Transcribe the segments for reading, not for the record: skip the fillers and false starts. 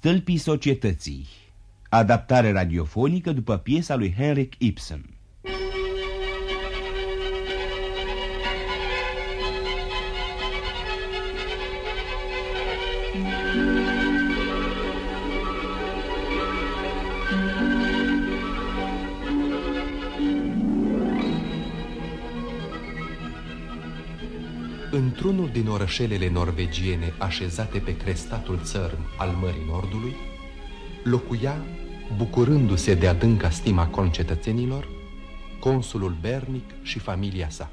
Stâlpii societății. Adaptare radiofonică după piesa lui Henrik Ibsen. Într-unul din orășelele norvegiene așezate pe crestatul țărm al Mării Nordului, locuia, bucurându-se de adânca stima concetățenilor, consulul Bernic și familia sa.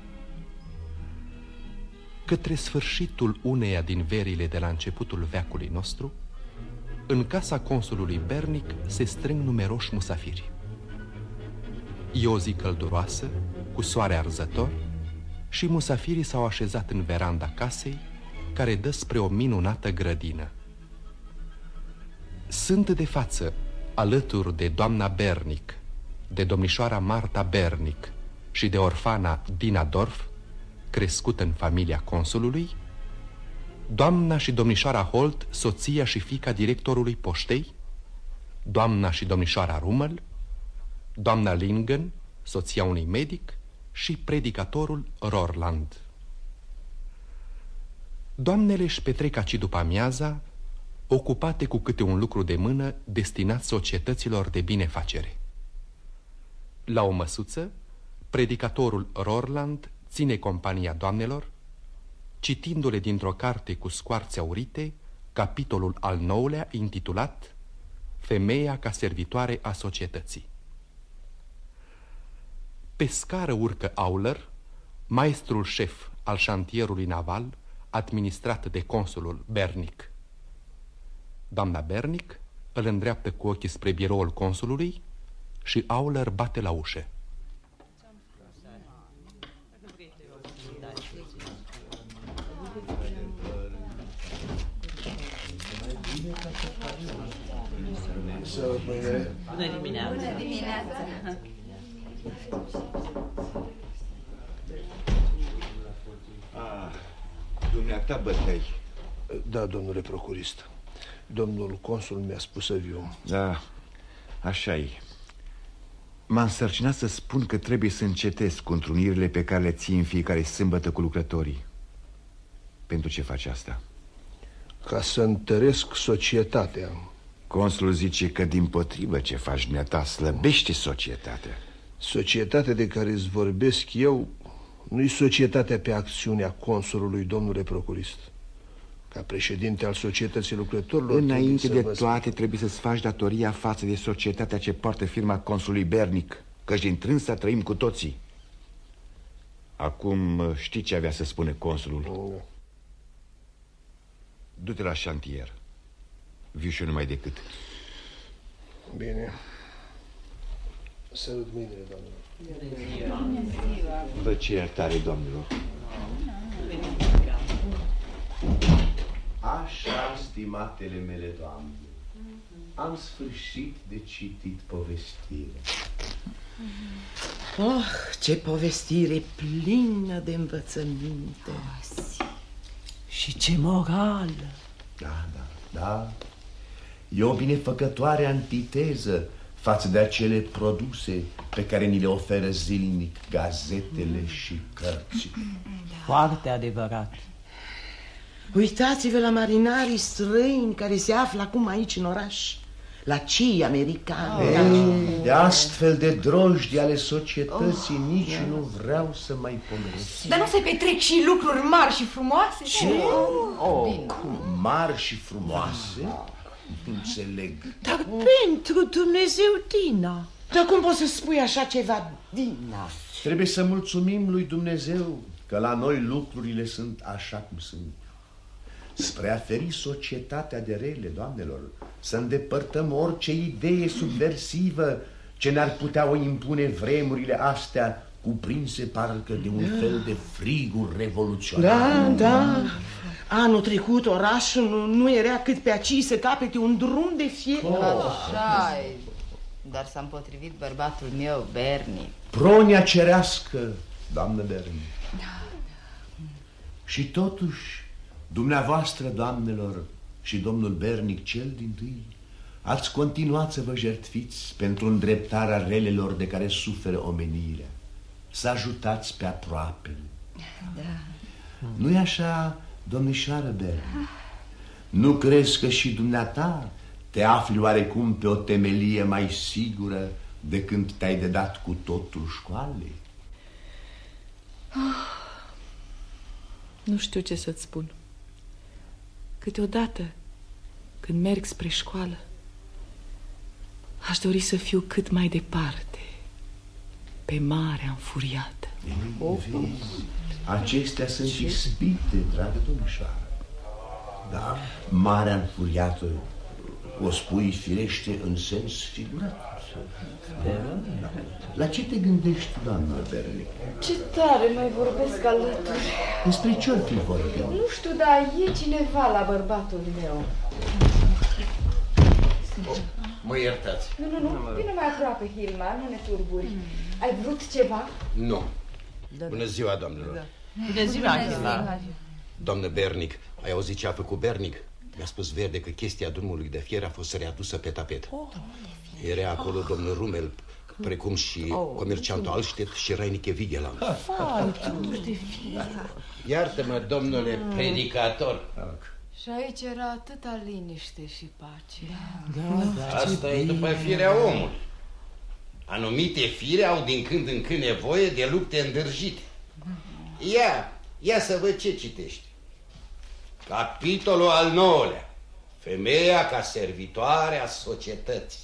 Către sfârșitul uneia din verile de la începutul veacului nostru, în casa consulului Bernic se strâng numeroși musafiri. E o zi călduroasă, cu soare arzător, și musafirii s-au așezat în veranda casei, care dă spre o minunată grădină. Sunt de față, alături de doamna Bernic, de domnișoara Marta Bernic și de orfana Dina Dorf, crescută în familia consulului, doamna și domnișoara Holt, soția și fiica directorului poștei, doamna și domnișoara Rummel, doamna Lingen, soția unui medic, și predicatorul Rorland. Doamnele își petrec aci după amiaza, ocupate cu câte un lucru de mână destinat societăților de binefacere. La o măsuță, predicatorul Rorland ține compania doamnelor, citindu-le dintr-o carte cu scoarțe aurite capitolul al 9-lea intitulat Femeia ca servitoare a societății. Pe scară urcă Auler, maestrul șef al șantierului naval, administrat de consulul Bernic. Doamna Bernic îl îndreaptă cu ochii spre biroul consulului și Auler bate la ușă. Bună dimineața! Bună dimineața! Dumneata bătăi. Da, domnule procurist. Domnul consul mi-a spus să viu. Da, așa-i. M-a însărcinat să spun că trebuie să încetez cu întrunirile pe care le ții în fiecare sâmbătă cu lucrătorii. Pentru ce faci asta? Ca să întăresc societatea. Consulul zice că dimpotrivă ce faci dumneata slăbește societatea. Societatea de care îți vorbesc eu nu-i societatea pe acțiunea consulului, domnule procurist. Ca președinte al societății lucrătorilor, înainte de toate trebuie să-ți faci datoria față de societatea ce poartă firma consulului Bernic, căci din trânsa trăim cu toții. Acum știi ce avea să spune consulul? Du-te la șantier. Viu și eu numai decât. Bine. Sărut mâinile, doamnelor. Vă ce iertare, doamnelor. Așa, stimatele mele doamne, am sfârșit de citit povestire. Oh, ce povestire plină de învățăminte. Și ce morală. Da. E o binefăcătoare antiteză față de acele produse pe care ni le oferă zilnic gazetele și cărți. Foarte adevărat. Uitați-vă la marinarii străini care se află acum aici în oraș, la cei americani. De astfel de drojdi ale societății nici nu vreau să mai pomenesc. Dar nu se petrec și lucruri mari și frumoase? Ce? Mari și frumoase? Nu înțeleg. Dar pentru Dumnezeu, Dina. Dar cum poți să spui așa ceva, Dina? Trebuie să mulțumim lui Dumnezeu că la noi lucrurile sunt așa cum sunt. Spre a feri societatea de rele, doamnelor, să îndepărtăm orice idee subversivă ce ne-ar putea o impune vremurile astea cuprinse parcă de un fel de friguri revoluționar. Da. Anul trecut orașul nu era cât pe aici să capete un drum de fier. Așa-i. Dar s-a împotrivit bărbatul meu, Bernie. Pronia cerească, doamnă Bernie. Da. Și totuși, dumneavoastră, doamnelor, și domnul Bernic cel dintâi, ați continuat să vă jertfiți pentru îndreptarea relelor de care suferă omenirea, să ajutați pe aproapele. Da. Nu-i așa, domnișoară Bernic? Nu crezi că și dumneata te afli oarecum pe o temelie mai sigură de când te-ai dedat cu totul școalei? Nu știu ce să-ți spun. Câteodată, când merg spre școală, aș dori să fiu cât mai departe, pe marea înfuriată. Acestea sunt ispite, dragă domnișoară. Da, marea înfuriată o spui firește în sens figurat. Da. La ce te gândești, doamna Bernic? Ce tare mai vorbesc alături. Despre ce-or fi vorbit? Nu știu, dar e cineva la bărbatul meu. Mă iertați. Nu, vino mai aproape, Hilmar, nu ne turburi. Ai vrut ceva? Nu. Bună ziua, doamnelor. Bună ziua, Hilmar. Doamnă Bernic, ai auzit ce a făcut Bernic? Mi-a spus Verde că chestia drumului de fier a fost readusă pe tapet. Era acolo domnul Rumel, precum și comerciantul Alstedt și Reinike Vigeland. Iartă-mă, domnule predicator. Și aici era atâta liniște și pace. Asta e după firea omului. Anumite fire au din când în când nevoie de lupte îndârjite. Ia să văd ce citești. Capitolul al 9-lea. Femeia ca servitoare a societății.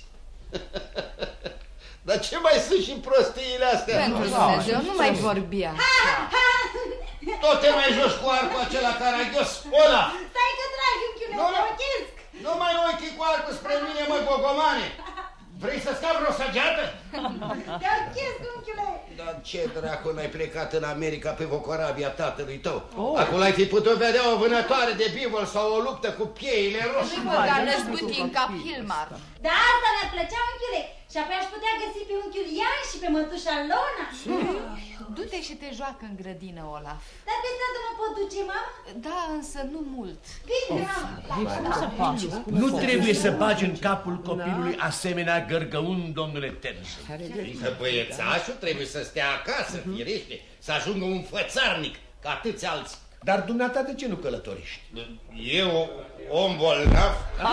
Dar ce mai sunt și prostiile astea? Pentru Dumnezeu, nu mai vorbi așa. Tot te mai joci cu arcul acela caragios, Olaf! Stai că dragi, unchiule, te ochesc! Nu mai ochi cu arcul spre mine, mă, gogomane! Vrei să scapi vreo săgeată? Te ochesc, unchiule! Dar ce dracu n-ai plecat în America pe vocorabia tatălui tău? Acolo ai fi putut vedea o vânătoare de bivol sau o luptă cu pieile roșii. Nu vă năzbâti în cap, Hilmar. Da, asta mi-ar plăcea, unchiule! Și apoi aș putea găsi pe unchiul Ian și pe mătușa Lona. Du-te și te joacă în grădină, Olaf. Dar pe stradă mă pot duce, mama? Da, însă nu mult. Bine, mama. Nu trebuie să bagi în capul copilului asemenea gărgăun, domnule Terz. Că băiețașul trebuie să stea acasă, firește, să ajungă un fățarnic ca atâți alții. Dar dumneata de ce nu călătorești? Eu, om bolnav?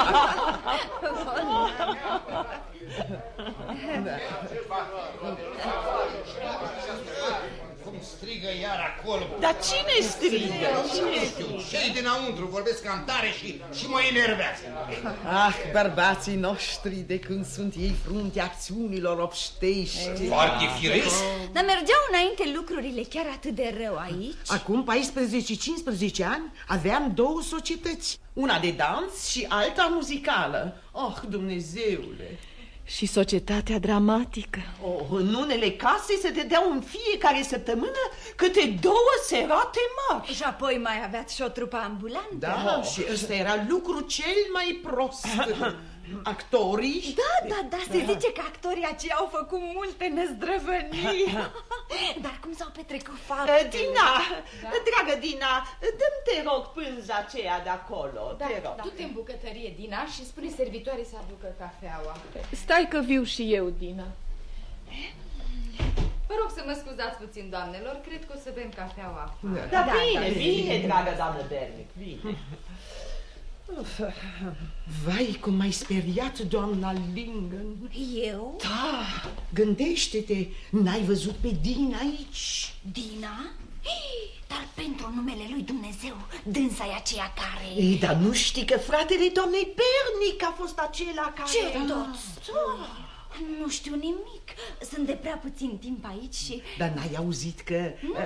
Cum strigă iar acolo? Dar cine strigă? Nu știu, cei dinăuntru vorbesc cam tare și mă enervează. Ah, bărbații noștri, de când sunt ei fruntea acțiunilor obștești. Foarte firesc. Dar mergeau înainte lucrurile chiar atât de rău aici? Acum 14-15 ani aveam două societăți. Una de dans și alta muzicală. Oh, Dumnezeule! Și societatea dramatică. În unele case se dădeau în fiecare săptămână câte 2 serate mari. Și apoi mai aveați și o trupă ambulantă. Da, și ăsta era lucru cel mai prost. Actorii? Da, se zice că actorii aceia au făcut multe năzdrăvăniri. Dar cum s-au petrecut faptele? Dina, dragă Dina, dă-mi, te rog, pânza aceea de acolo. Te rog. Du-te în bucătărie, Dina, și spune servitoarei să aducă cafeaua. Stai că viu și eu, Dina. Vă rog să mă scuzați puțin, doamnelor, cred că o să bem cafeaua. Da, bine, dragă doamnă Bernic, bine. Vai, cum m-ai speriat, doamna Lingen. Eu? Da, gândește-te, n-ai văzut pe Dina aici? Dina? Dar pentru numele lui Dumnezeu, dânsa e aceea care... Ei, dar nu știi că fratele doamnei Bernic a fost acela care... Ce tot? Nu știu nimic. Sunt de prea puțin timp aici și... Dar n-ai auzit că...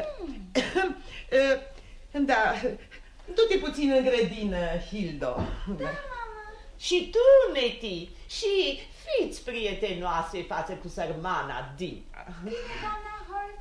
Da... Du-te puțin în grădină, Hildo. Da, mama. Și tu, Neti, și fiți prietenoase față cu sărmana Dina. Doamna Hart.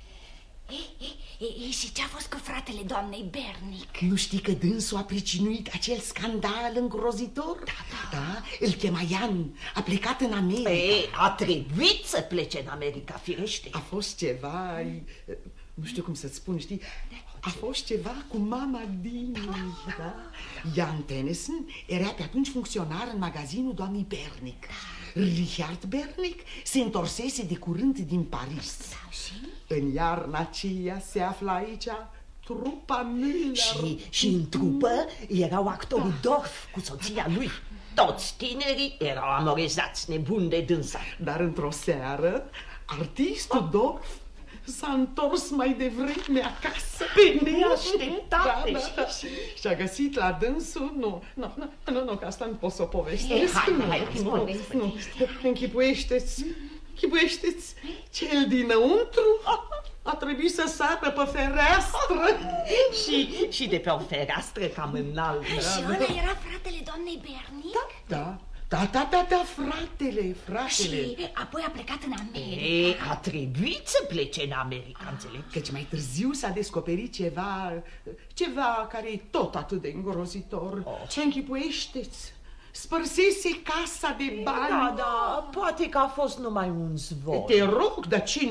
Și ce-a fost cu fratele doamnei Bernic? Nu știi că dânsul a pricinuit acel scandal îngrozitor? Da, îl chema Ian, a plecat în America. A trebuit să plece în America, firește. A fost ceva, nu știu cum să-ți spun, știi? A fost ceva cu mama Dini, da? Jan Tennyson era pe atunci funcționar în magazinul doamnei Bernic. Richard Bernic se întorsese de curând din Paris. În iarna aceea se află aici trupa Müller. Și în trupă erau actorul Dorf cu soția lui. Toți tinerii erau amorizați, nebuni de dânsa. Dar într-o seară, artistul Dorf s-a întors mai devreme acasă. Pe neașteptate. Da. Și-a găsit la dânsul... Nu, că asta nu pot să o povestesc. Hai, Închipuiește-ți, cel dinăuntru a trebuit să sară pe fereastră. Și de pe o fereastră cam înalt. Și ăla era fratele doamnei Bernic? Da, fratele. Și apoi a plecat în America. A trebuit să plece în America, înțelegi? Căci mai târziu s-a descoperit ceva care e tot atât de îngrozitor. Ce închipuiește-ți? Spărsese casa de bani. Da, poate că a fost numai un zvon. Te rog, dar ce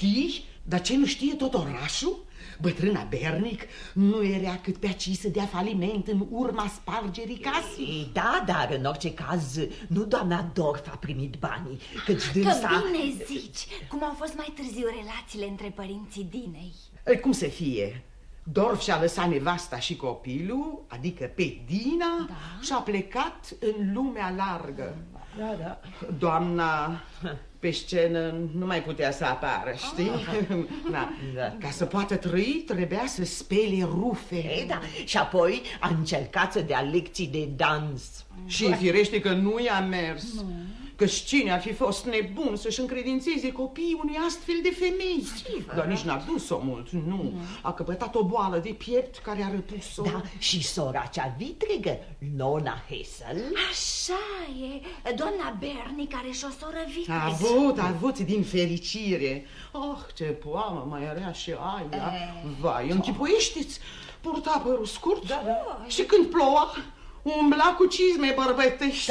nu știe tot orașul? Bătrâna Bernic nu era cât pe aci să dea faliment în urma spargerii casei. Da, dar în orice caz nu doamna Dorf a primit banii, căci dânsa... Că bine zici, cum au fost mai târziu relațiile între părinții Dinei. Cum să fie? Dorf și-a lăsat nevasta și copilul, adică pe Dina, și a plecat în lumea largă. Da. Doamna pe scenă nu mai putea să apară, știi? Da. Ca să poată trăi, trebuia să spele rufe. Da. Și apoi a încercat să dea lecții de dans. Și firește că nu i-a mers. Că cine ar fi fost nebun să-și încredințeze copiii unui astfel de femei? Dar nici n-a dus-o mult, nu. A căpătat o boală de piept care a răpus-o. Da, și sora cea vitregă, Nona Hessel. Așa e, doamna Bernic are și o soră vitregă. A avut din fericire. Ce poamă mai era și aia. Vai, închipuiește-ți, purta părul scurt. Da. Și când ploua, umbla cu cizme bărbătești.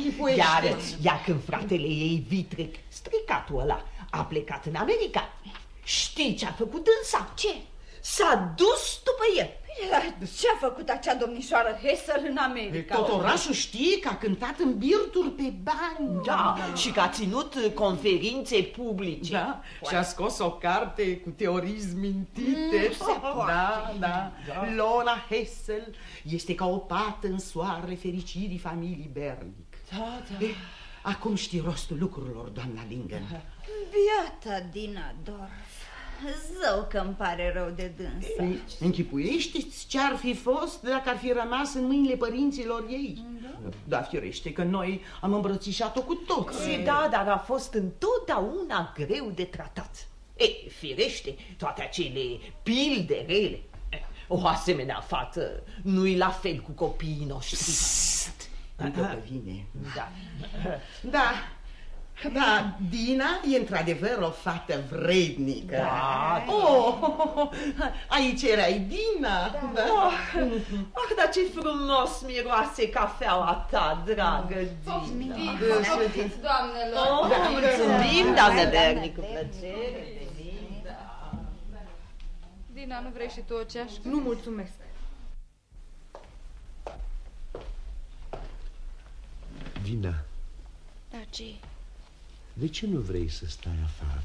Iar când fratele ei vitreg, stricatul ăla, a plecat în America, știi ce a făcut dânsa? Ce? S-a dus după el. Ce-a făcut acea domnișoară Hessel în America? Tot orașul știe că a cântat în birturi pe bani. Da, și că a ținut conferințe publice. Da, și a scos o carte cu teorii zmintite. Da. Nona Hessel este ca o pată în soarele fericirii familiei Bernic. Da. Acum știi rostul lucrurilor, doamna Lingen. Biata Dina Dorf. Zău că-mi pare rău de dânsa. Închipuiește-ți ce-ar fi fost dacă ar fi rămas în mâinile părinților ei? Da, firește că noi am îmbrățișat-o cu toți. Da, dar a fost întotdeauna greu de tratat. Firește, toate acele pilde rele. O asemenea fată nu-i la fel cu copiii noștri. Uite că vine. Da. Da, Dina e într-adevăr o fată vrednică. Da. Aici erai, Dina. Da. Dar ce frumos miroase cafeaua ta, dragă Dina. Poftiți, doamnelor. Mulțumim, doamnă Bernic, cu plăcere. Dina, nu vrei și tu o ceașcă? Nu, mulțumesc. Dina. Da, ce? De ce nu vrei să stai afară?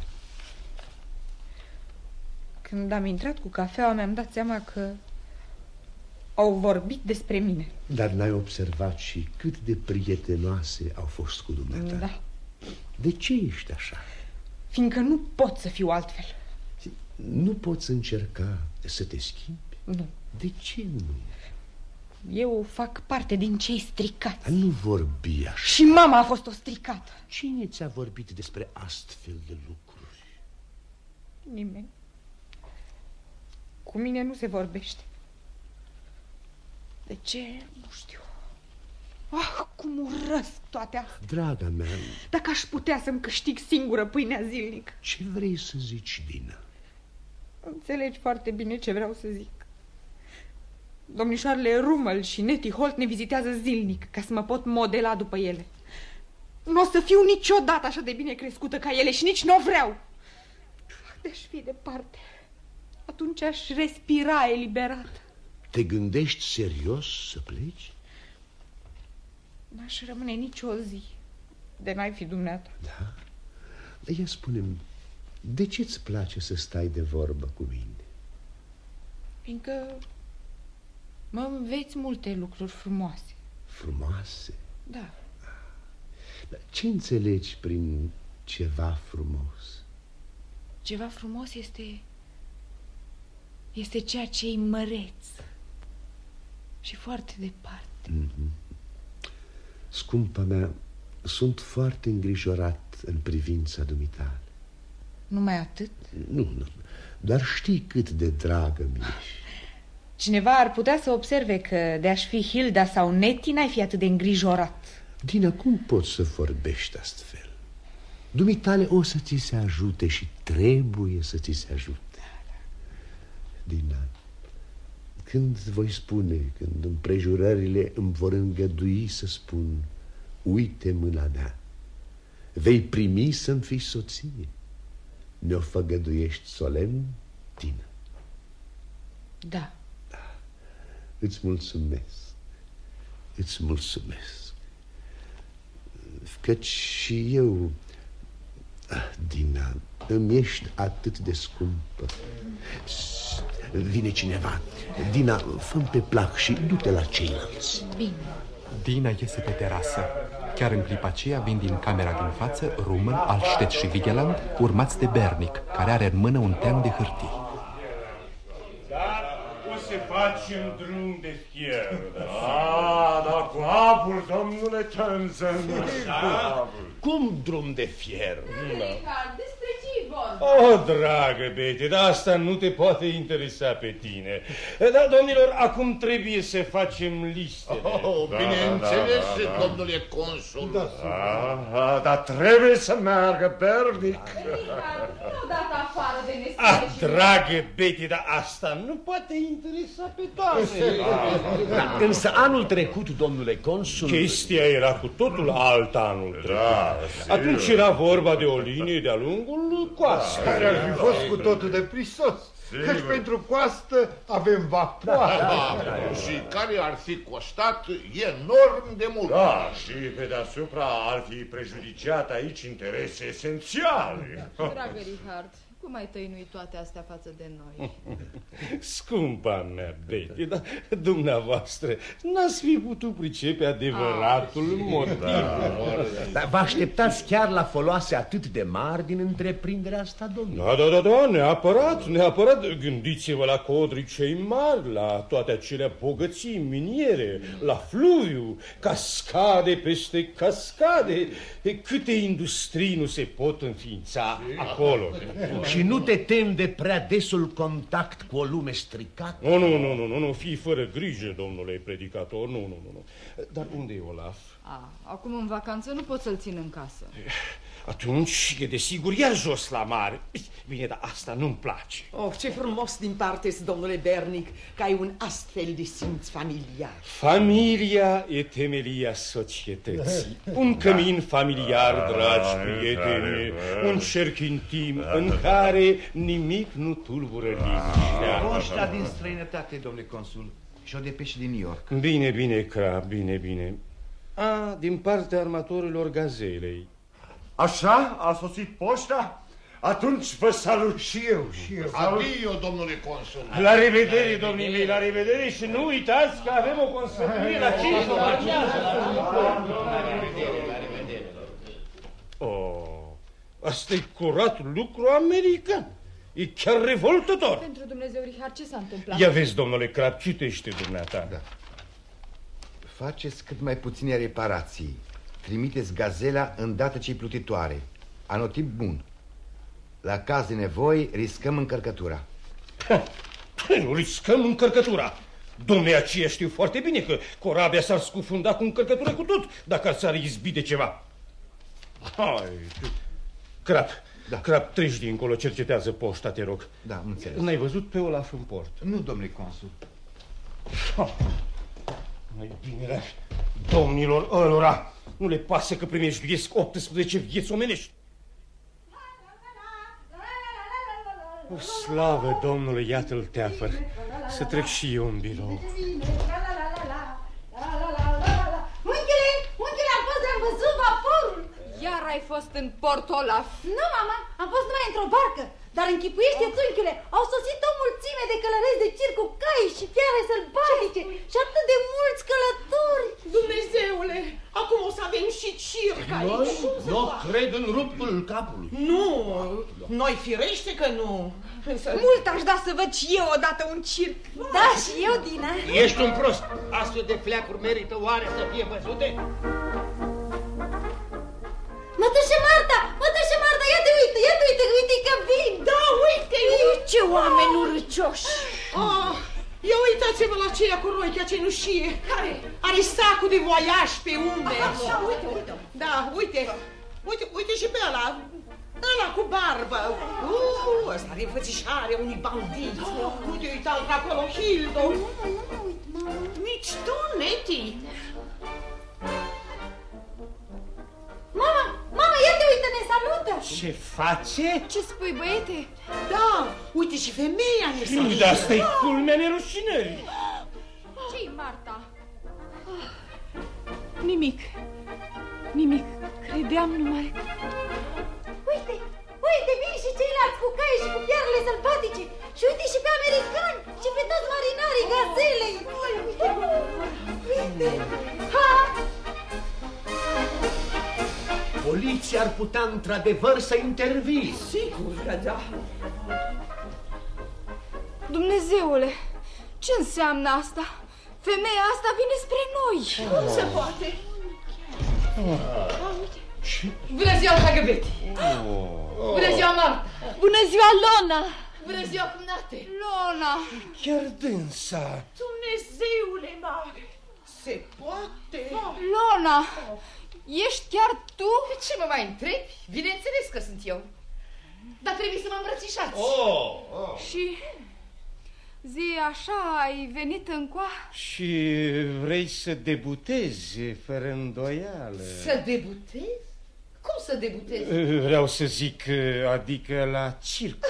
Când am intrat cu cafeaua, mi-am dat seama că au vorbit despre mine. Dar n-ai observat și cât de prietenoase au fost cu dumneata? Da. De ce ești așa? Fiindcă nu pot să fiu altfel. Nu poți încerca să te schimbi? Nu. De ce nu? Eu fac parte din cei stricați. Nu vorbi așa. Și mama a fost o stricată. Cine ți-a vorbit despre astfel de lucruri? Nimeni. Cu mine nu se vorbește. De ce? Nu știu. Cum urăsc toate astea. Draga mea... Dacă aș putea să-mi câștig singură pâinea zilnic. Ce vrei să zici, Dina? Înțelegi foarte bine ce vreau să zic. Domnișoarele Rummel și Nettie Holt ne vizitează zilnic ca să mă pot modela după ele. Nu o să fiu niciodată așa de bine crescută ca ele și nici nu o vreau. De-aș fi departe. atunci aș respira eliberat. Te gândești serios să pleci? N-aș rămâne nici o zi de n-ai fi dumneata. Da? Dar ia spune-mi, de ce-ți place să stai de vorbă cu mine? Fiindcă mă înveți multe lucruri frumoase. Frumoase? Da. Dar ce înțelegi prin ceva frumos? Ceva frumos este ceea ce-i măreț și foarte departe. Scumpa mea, sunt foarte îngrijorat în privința dumitale. Numai atât? Nu, doar știi cât de dragă mi-ești. Cineva ar putea să observe că de-aș fi Hilda sau Neti n-ai fi atât de îngrijorat. Dina, cum poți să vorbești astfel? Dumitale o să ți se ajute și trebuie să ți se ajute. Dina, când voi spune, când împrejurările îmi vor îngădui să spun, uite mâna mea, vei primi să-mi fii soție? Ne-o făgăduiești solemn, Dina? Da. Îți mulțumesc. Îți mulțumesc. Căci și eu, Dina, îmi ești atât de scumpă. Vine cineva. Dina, fă-mi pe plac și du-te la ceilalți. Bine. Dina iese pe terasă. Chiar în clipa aceea vin din camera din față Rumân, Alștet și Vigeland, urmați de Bernic, care are în mână un team de hârtii. Dar o să facem drum de fier. Dar cu abur, domnule Tânzăn. Cum drum de fier? Despre ce-i vorba? Dragă Bete, dar asta nu te poate interesa pe tine. Dar, domnilor, acum trebuie să facem listele. Bineînțeles, domnule consul. Dar trebuie să meargă Bernic. Nu dat afară de nestere. Dragă Bete, dar asta nu poate interesa pe toate. Însă anul trecut, domnule consul... Chestia era cu totul alta anul trecut. Atunci era vorba de o linie de-a lungul coastei. Care ar fi fost cu totul de prisos. Căci pentru coastă avem vapoare. Și care ar fi costat enorm de mult. Da, și pe deasupra ar fi prejudiciat aici interese esențiale. Dragă Richard, cum ai tăinui toate astea față de noi? Scumpa mea, Betty, dar dumneavoastră n-ați fi putut pricepe adevăratul motiv. Dar vă așteptați chiar la foloase atât de mari din întreprinderea asta, domnule? Da, neapărat. Gândiți-vă la codrii cei mari, la toate acele bogății miniere, la fluviu, cascade peste cascade. Câte industrii nu se pot înființa acolo. Și nu te temi de prea desul contact cu o lume stricată? Nu, fii fără grijă, domnule predicator, nu. Dar unde e Olaf? Acum în vacanță nu pot să-l țin în casă. Atunci e desigur iar jos la mare. Bine, dar asta nu-mi place. Oh, ce frumos din parte, domnule Bernic, că ai un astfel de simț familiar. Familia e temelia societății. Un cămin familiar, dragi prieteni, un cerc intim în care nimic nu tulbură liniștea. Poșta din străinătate, domnule consul, și o depeșă din New York. Bine, Crab, bine. Din partea armatorilor Gazelei. Așa? A sosit poșta? Atunci vă salut și eu. Adio, domnule consul. La revedere, domnii mei, la revedere și nu uitați că avem o consăcuire la 5 după. Asta e curat lucru american. E chiar revoltător. Pentru Dumnezeu, Richard, ce s-a întâmplat? Ia vezi, domnule Crab, citește dumneata. Da. Faceți cât mai puține reparații. Trimiteți Gazela îndată ce-i plutitoare. Anotip bun. La caz de nevoi, riscăm încărcătura. Nu riscăm încărcătura. Domnule, aceia știu foarte bine că corabia s-ar scufunda cu încărcătură cu tot dacă ar s-ar izbi de ceva. Crab, treci dincolo, cercetează poșta, te rog. Da, înțeles. N-ai văzut pe Olaf în port? Nu, domnule consul. Mai bine, domnilor ălora, nu le pasă că primejduiesc 18 vieți omenești. O slavă Domnului, iată-l teafăr. Să trec și eu în birou. Unchiule, am fost de-am văzut vaporul. Iar ai fost în Port Olaf? Nu, mama, am fost numai într-o barcă. Dar închipuiește-ți, unchiule, au sosit o mulțime de călăreți de circ cu cai și fiare sălbatice și atât de mulți călători. Dumnezeule, acum o să avem și circ aici. Nu cred în ruptul capului. Nu, noi firește că nu. Însă... Mult aș da să văd și eu odată un circ. Da, și eu, Dina. Ești un prost. Astfel de fleacuri merită oare să fie văzute? Mătușă Marta, ia te uite că vin. Da, uite. Ce oameni urâcioși. Ia uitați-vă la aceea cu roichea cenușie. Care? Are sacul de voiaj pe umeri. Așa, uite. Da, uite și pe ăla. Ăla cu barbă. Ăsta are înfățișarea unui bandit. Uite, uita-l pe acolo, Hildo. Nici tu, Neti. Mama, ia te uite, ne salută. Ce face? Ce spui, băiete? Da, uite și femeia ne salută. Dar asta-i culmea nerușinării. Ce-i, Marta? Nimic. Credeam numai... Uite, vin și ceilalți cu cai și cu fiarele sălbatice. Și uite și pe americani și pe toți marinarii gazelei. Uite. Poliția ar putea într-adevăr să intervii. Sigur că da. Dumnezeule, ce înseamnă asta? Femeia asta vine spre noi. Cum se poate? Bună ziua, Hagăbeti! Bună ziua, Marta! Bună ziua, Lona! Bună ziua, cumnate! Lona! Chiar dânsa! Dumnezeule mare! Se poate? Lona! Ești chiar tu? Ce mă mai întrebi? Bineînțeles că sunt eu. Dar trebuie să mă îmbrățișați. Și zi, așa ai venit încoa? Și vrei să debutezi fără îndoială. Să debutez? Cum să debutez? Vreau să zic, adică la circ.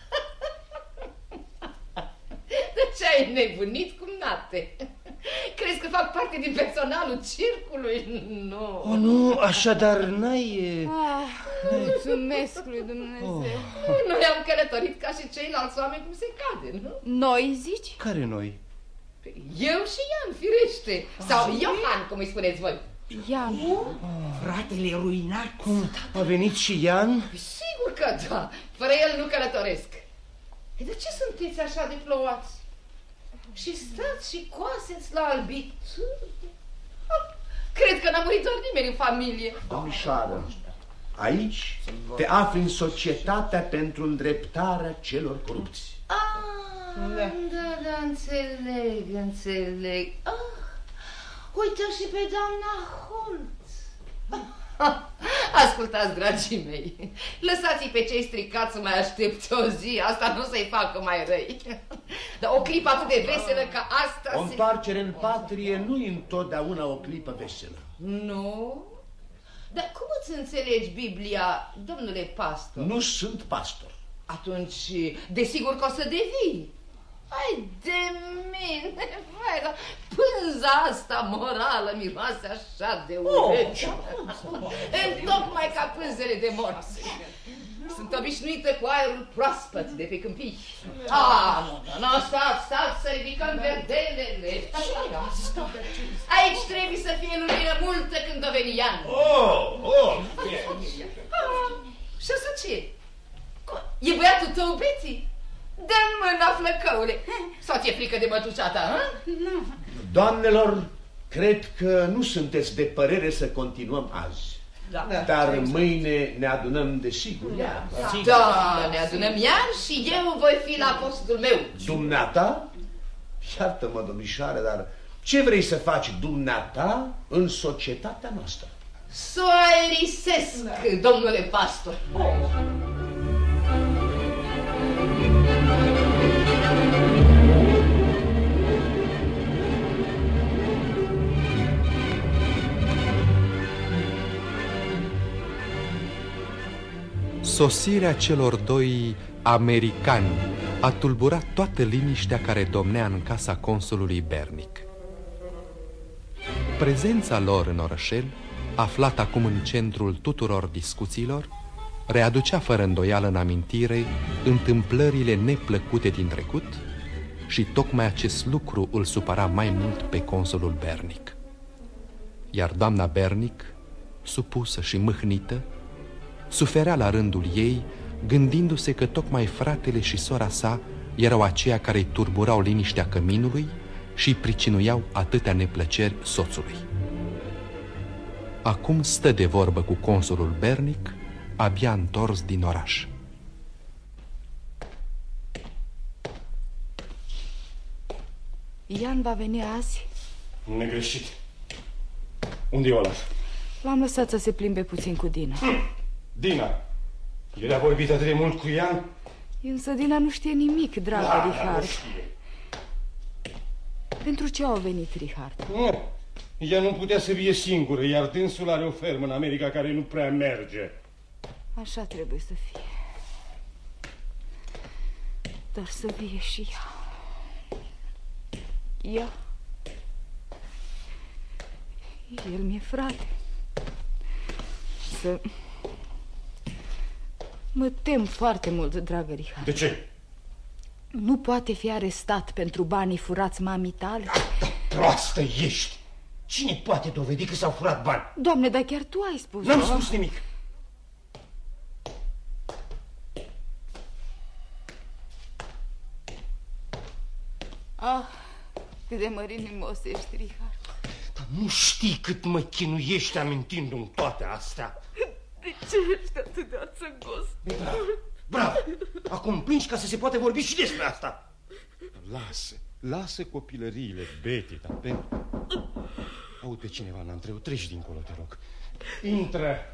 De ce ai nebunit, cumnate? Crezi că fac parte din personalul circului? Nu. Nu, așadar n-ai... Mulțumesc lui Dumnezeu. Noi am călătorit ca și ceilalți oameni cum se cade, nu? Noi zici? Care noi? Eu și Ian, firește. Sau Iohan, cum îi spuneți voi. Ian. Fratele ruinat. Cum? A venit și Ian? Sigur că da. Fără el nu călătoresc. De ce sunteți așa de plouați? Și stați și coaseți la albituri? Cred că n-a murit doar nimeni în familie. Domnișoară, aici te afli în Societatea pentru îndreptarea celor corupți. Da, înțeleg. Uite și pe doamna Holtz. Ascultați, dragii mei, lăsați-i pe cei stricați să mai aștepte o zi, asta nu să-i facă mai răi. Dar o clipă atât de veselă ca asta... O întoarcere în patrie nu-i întotdeauna o clipă veselă. Nu? Dar cum îți înțelegi Biblia, domnule pastor? Nu sunt pastor. Atunci, desigur că o să devii. Hai de mine, vai, dar pânza asta morală miroase așa de urât. Întocmai ca pânzele de morți. Sunt obișnuită cu aerul proaspăt de pe câmpii. Nu, stați să ridicăm verdelele. Aici trebuie să fie lumină multă când o veni Ian. Și asta ce? E băiatul tău, Betty? Dă-mi mâna, flăcăule. Sau ți-e frică de mătușa ta, hă? Nu. Doamnelor, cred că nu sunteți de părere să continuăm azi. Da. Dar mâine ne adunăm desigur. Da, ne adunăm iar și eu voi fi la postul meu. Dumneata? Iartă-mă, domnișoare, dar ce vrei să faci dumneata în societatea noastră? S-o aerisesc, domnule pastor. Sosirea celor doi Americani a tulburat toată liniștea care domnea în casa consulului Bernic. Prezența lor în orășel, aflat acum în centrul tuturor discuțiilor, readucea fără îndoială în amintire întâmplările neplăcute din trecut și tocmai acest lucru îl supăra mai mult pe consulul Bernic. Iar doamna Bernic, supusă și mâhnită, suferea la rândul ei, gândindu-se că tocmai fratele și sora sa erau aceia care îi turburau liniștea căminului și îi pricinuiau atâtea neplăceri soțului. Acum stă de vorbă cu consulul Bernic, abia întors din oraș. Ian va veni azi? Negreșit. Unde e Olaf? L-am lăsat să se plimbe puțin cu Dina. Dina, el a vorbit atât de mult cu Ian? Însă Dina nu știe nimic, dragă Richard. Pentru ce au venit, Richard? Nu, ea nu putea să vie singură, iar dânsul are o fermă în America care nu prea merge. Așa trebuie să fie. Dar să vie și ea. Ea? El mi-e frate. Să... Mă tem foarte mult, dragă Richard. De ce? Nu poate fi arestat pentru banii furați mamii tale? Proastă ești! Cine poate dovedi că s-au furat bani? Doamne, dar chiar tu ai spus. N-am spus nimic. Ah, cât de mărinimos ești, Richard. Dar nu știi cât mă chinuiești amintindu-mi toate astea. De ce ești atât de ațăgos? Bravo, bravo! Acum plângi ca să se poate vorbi și despre asta. Lasă copilăriile, Betty, dar pentru... Aud pe cineva în antreu, treci dincolo, te rog. Intră!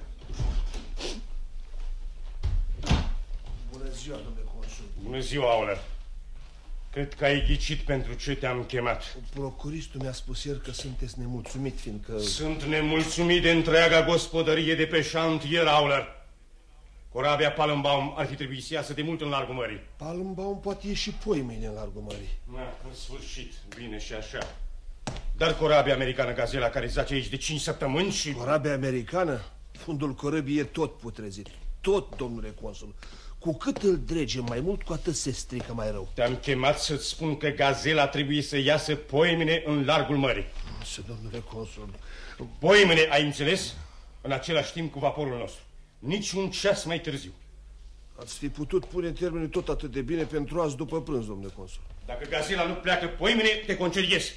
Bună ziua, domnule consul. Bună ziua, Auler. Cred că ai ghicit pentru ce te-am chemat. Procuristul mi-a spus ieri că sunteți nemulțumit, fiindcă... Sunt nemulțumit de întreaga gospodărie de pe șantier, Auler. Corabia Palmbaum ar fi trebuit să iasă de mult în largul mării. Palmbaum poate ieși poimâine în largul mării. În sfârșit, bine și așa. Dar corabia americană Gazela, care zace aici de 5 săptămâni și... Corabia americană? Fundul corăbii e tot putrezit. Tot, domnule consul. Cu cât îl drege mai mult, cu atât se strică mai rău. Te-am chemat să-ți spun că Gazela trebuie să iasă poimâine în largul mării. Însă, domnule consul... Poimâine, ai înțeles? În același timp cu vaporul nostru. Nici un ceas mai târziu. Ați fi putut pune termenul tot atât de bine pentru azi după prânz, domnule consul. Dacă Gazela nu pleacă poimâine, te concediezi.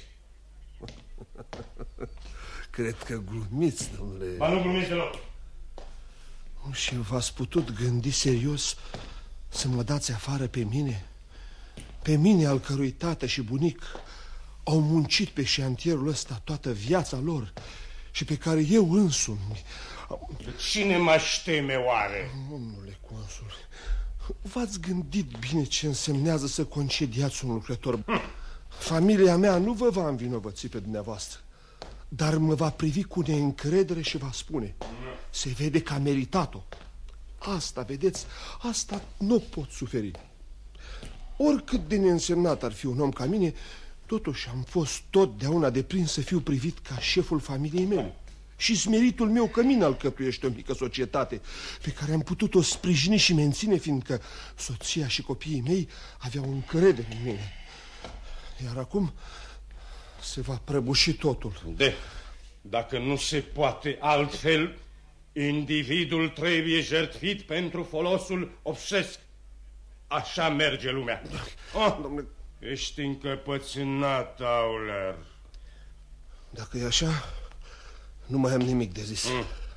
Cred că glumiți, domnule... Ba nu glumiți deloc. Și v-ați putut gândi serios să mă dați afară pe mine? Pe mine, al cărui tată și bunic au muncit pe șantierul ăsta toată viața lor și pe care eu însumi... De cine m-aș teme oare? Domnule consul, v-ați gândit bine ce însemnează să concediați un lucrător? Familia mea nu vă va învinovăți pe dumneavoastră, dar mă va privi cu neîncredere și va spune: se vede că a meritat-o. Asta, vedeți, asta nu pot suferi. Oricât de neînsemnat ar fi un om ca mine, totuși am fost totdeauna deprins să fiu privit ca șeful familiei mele. Și smeritul meu cămin alcătuiește o mică societate pe care am putut-o sprijini și menține, fiindcă soția și copiii mei aveau încredere în mine. Iar acum se va prăbuși totul. Dacă nu se poate altfel, individul trebuie jertfit pentru folosul obșesc. Așa merge lumea. Domnule... Ești încăpățânat, Auler. Dacă e așa, nu mai am nimic de zis.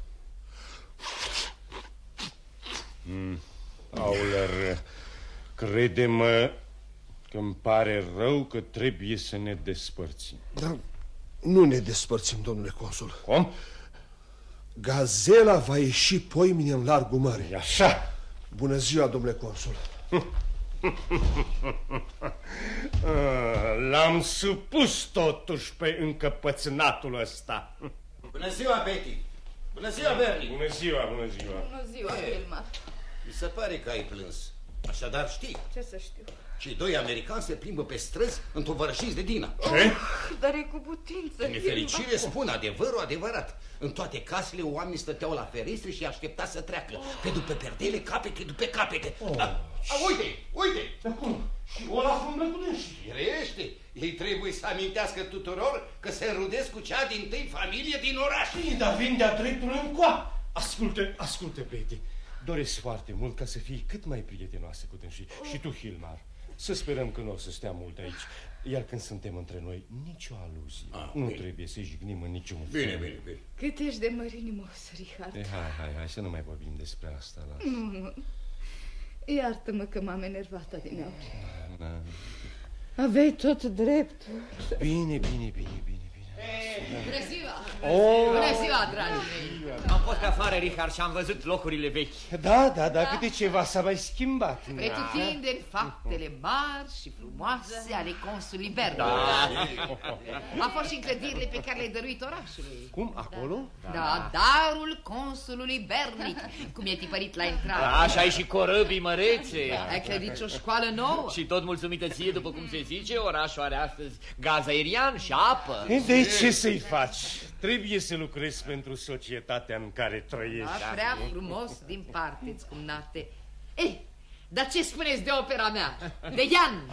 Auler, crede-mă că îmi pare rău că trebuie să ne despărțim. Dar nu ne despărțim, domnule consul. Cum? Gazela va ieși poimâine în largul mării. E așa? Bună ziua, domnule consul. L-am supus totuși pe încăpățânatul ăsta. Bună ziua, Betty. Bună ziua, Bernie. Bună ziua, bună ziua. Bună ziua, Wilmar. Mi se pare că ai plâns. Așadar știi, Ce să știu? cei doi americani se plimbă pe străzi întovărășiți de Dina. Ce? Dar e cu putință. Din nefericire spun adevărul adevărat. În toate casele oamenii stăteau la ferestre și aștepta să treacă. Pe după perdele, capete după capete. Uite! Dar cum? Și Olaf umblă cu dânsii. Firește, ei trebuie să amintească tuturor că se înrudesc cu cea dintâi familie din oraș. Dar vin de-a dreptul încoa. Ascultă, Betty. Doresc foarte mult ca să fii cât mai prietenoasă cu dânsii. Și tu, Hilmar. Să sperăm că nu o să stea mult aici. Iar când suntem între noi, nicio aluzie. Nu bine. Trebuie să jignim în niciun fel. Bine. Cât ești de mărinimos, Richard. Hai, să nu mai vorbim despre asta. Nu. Iartă-mă că m-am enervat adineauri. Da. Aveai tot dreptul. Bine. Bună ziua! Oh. Bună ziua, dragii mei! Am fost pe afară, Richard, și am văzut locurile vechi. Da, câte ceva s-a mai schimbat. Pretutindeni faptele mari și frumoase ale consulului Bernic. Da. A fost și în clădirile pe care le-ai dăruit orașului. Cum, acolo? Da, darul consulului Bernic, cum e tipărit la intrare. Așa ai și corăbii mărețe. Ai clădit și o școală nouă. Și tot mulțumită ție, după cum se zice, orașul are astăzi gaz aerian și apă. De ce să-i faci? Trebuie să lucrezi pentru societatea în care trăiești. Da, prea frumos din parte-ți, cumnate. Dar ce spuneți de opera mea? De Ian?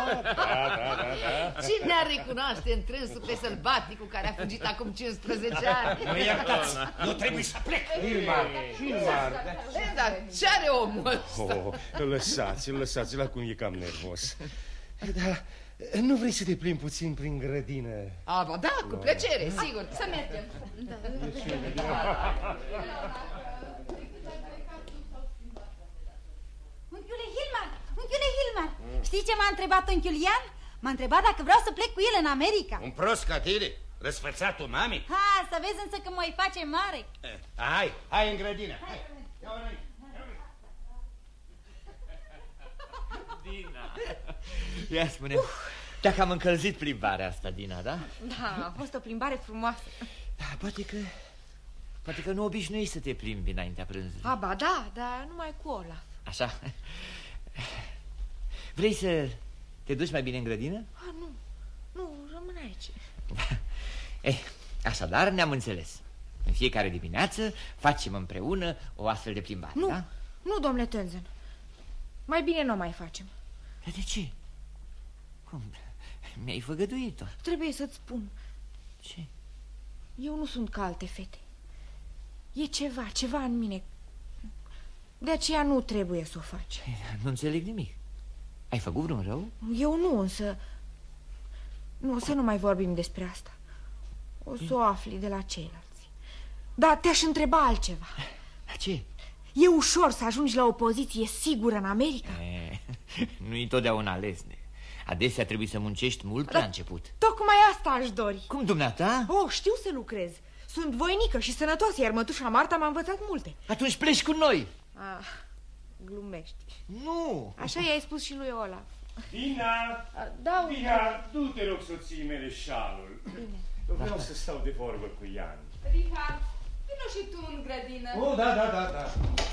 Da. Cine ar recunoaște întrânsul pe sălbaticul care a fugit acum 15 ani? Mă iertați, eu trebuie să plec. Hilmar. Dar ce are omul ăsta? Lăsați-l, acum e cam nervos. Da, nu vrei să te plimbi puțin prin grădină? Da, cu plăcere, sigur. Să mergem. Unchiule Hilmar, știi ce m-a întrebat unchiul Ian? M-a întrebat dacă vreau să plec cu el în America. Un prost ca tine, răsfățatul mami. Să vezi însă că mă-i face mare. Hai în grădină. Dina. Ia spune, dacă am încălzit plimbarea asta, Dina, da? Da, a fost o plimbare frumoasă. Da, poate că nu obișnuiești să te plimbi înaintea prânzului. Ba da, dar numai cu Olaf. Așa? Vrei să te duci mai bine în grădină? Nu, rămân aici. Așadar ne-am înțeles. În fiecare dimineață facem împreună o astfel de plimbare, da? Nu, domnule Tenzin. Mai bine nu o mai facem. Dar de ce? Cum? Mi-ai făgăduit-o. Trebuie să-ți spun. Ce? Eu nu sunt ca alte fete. E ceva în mine. De aceea nu trebuie să o faci. Nu înțeleg nimic. Ai făcut vreun rău? Eu nu, însă... Nu, să nu mai vorbim despre asta. O să o afli de la ceilalți. Dar te-aș întreba altceva. Ce? E ușor să ajungi la o poziție sigură în America? Nu-i totdeauna lesne. Adesea trebuie să muncești mult la început. Tocmai asta aș dori. Cum, dumneata? Știu să lucrez. Sunt voinică și sănătoasă, iar mătușa Marta m-a învățat multe. Atunci pleci cu noi. Glumești. Nu. Așa i-ai spus și lui Olaf. Dina, du-te rog soții mele șalul. Bine. Vreau să stau de vorbă cu Ian. Richard, vino și tu în grădină. Da.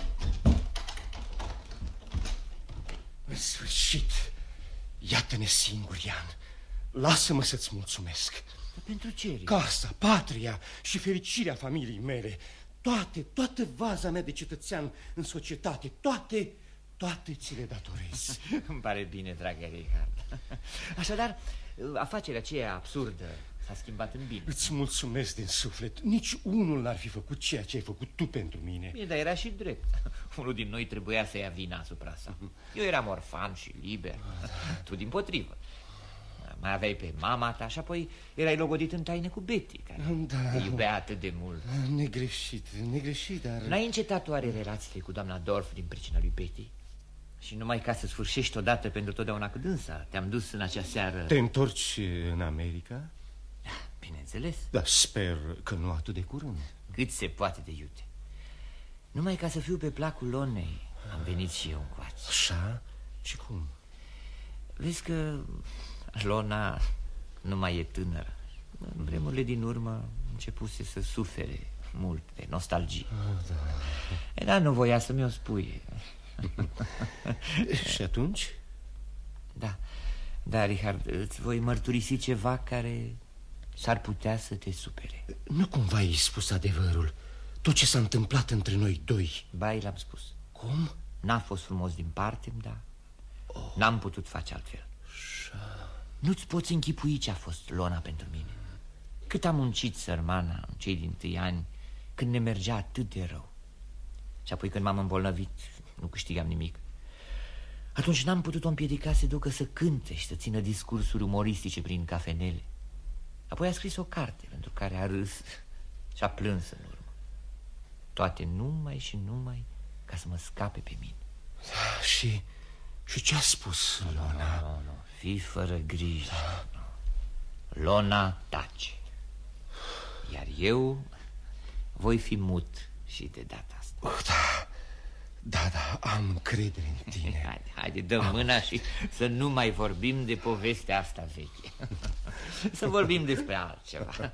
În sfârșit, iată-ne singuri, Ian. Lasă-mă să-ți mulțumesc. Pentru ce? Casa, patria și fericirea familiei mele, toată vaza mea de cetățean în societate, toate ți le datorez. Îmi pare bine, dragă Richard. Așadar, afacerea aceea absurdă s-a schimbat în bine. Îți mulțumesc din suflet. Nici unul n-ar fi făcut ceea ce ai făcut tu pentru mine. Bine, dar era și drept. Unul din noi trebuia să ia vina asupra sa. Eu eram orfan și liber. Tu dimpotrivă. Mai aveai pe mama ta și apoi erai logodit în taină cu Betty, care te iubea atât de mult. Negreșit, dar... N-ai încetat oare relațiile cu doamna Dorf din pricina lui Betty? Și numai ca să sfârșești odată pentru totdeauna cu dânsa, te-am dus în acea seară... Te întorci în America? Bineînțeles. Dar sper că nu atât de curând. Cât se poate de iute. Numai ca să fiu pe placul Lonei, am venit și eu încoace. Așa? Și cum? Vezi că Lona nu mai e tânără. În vremurile din urmă începuse să sufere mult de nostalgie. Dar nu voia să mi-o spui. Și atunci? Da, Richard, îți voi mărturisi ceva care s-ar putea să te supere. Nu cumva ai spus adevărul? Tot ce s-a întâmplat între noi doi? Ba, l-am spus. Cum? N-a fost frumos din parte, da. N-am putut face altfel. Nu-ți poți închipui ce a fost Lona pentru mine. Cât am muncit sărmana în cei dintâi ani, când ne mergea atât de rău. Și apoi când m-am îmbolnăvit, nu câștigam nimic. Atunci n-am putut-o împiedica să ducă să cânte și să țină discursuri umoristice prin cafenele. Apoi a scris o carte pentru care a râs și a plâns în urmă. Toate numai și numai ca să mă scape pe mine. Și ce a spus Lona? Nu, fii fără grijă. Lona tace. Iar eu voi fi mut și de data asta. Da, am încredere în tine. Haide, dă mâna și să nu mai vorbim de povestea asta veche. Să vorbim despre altceva.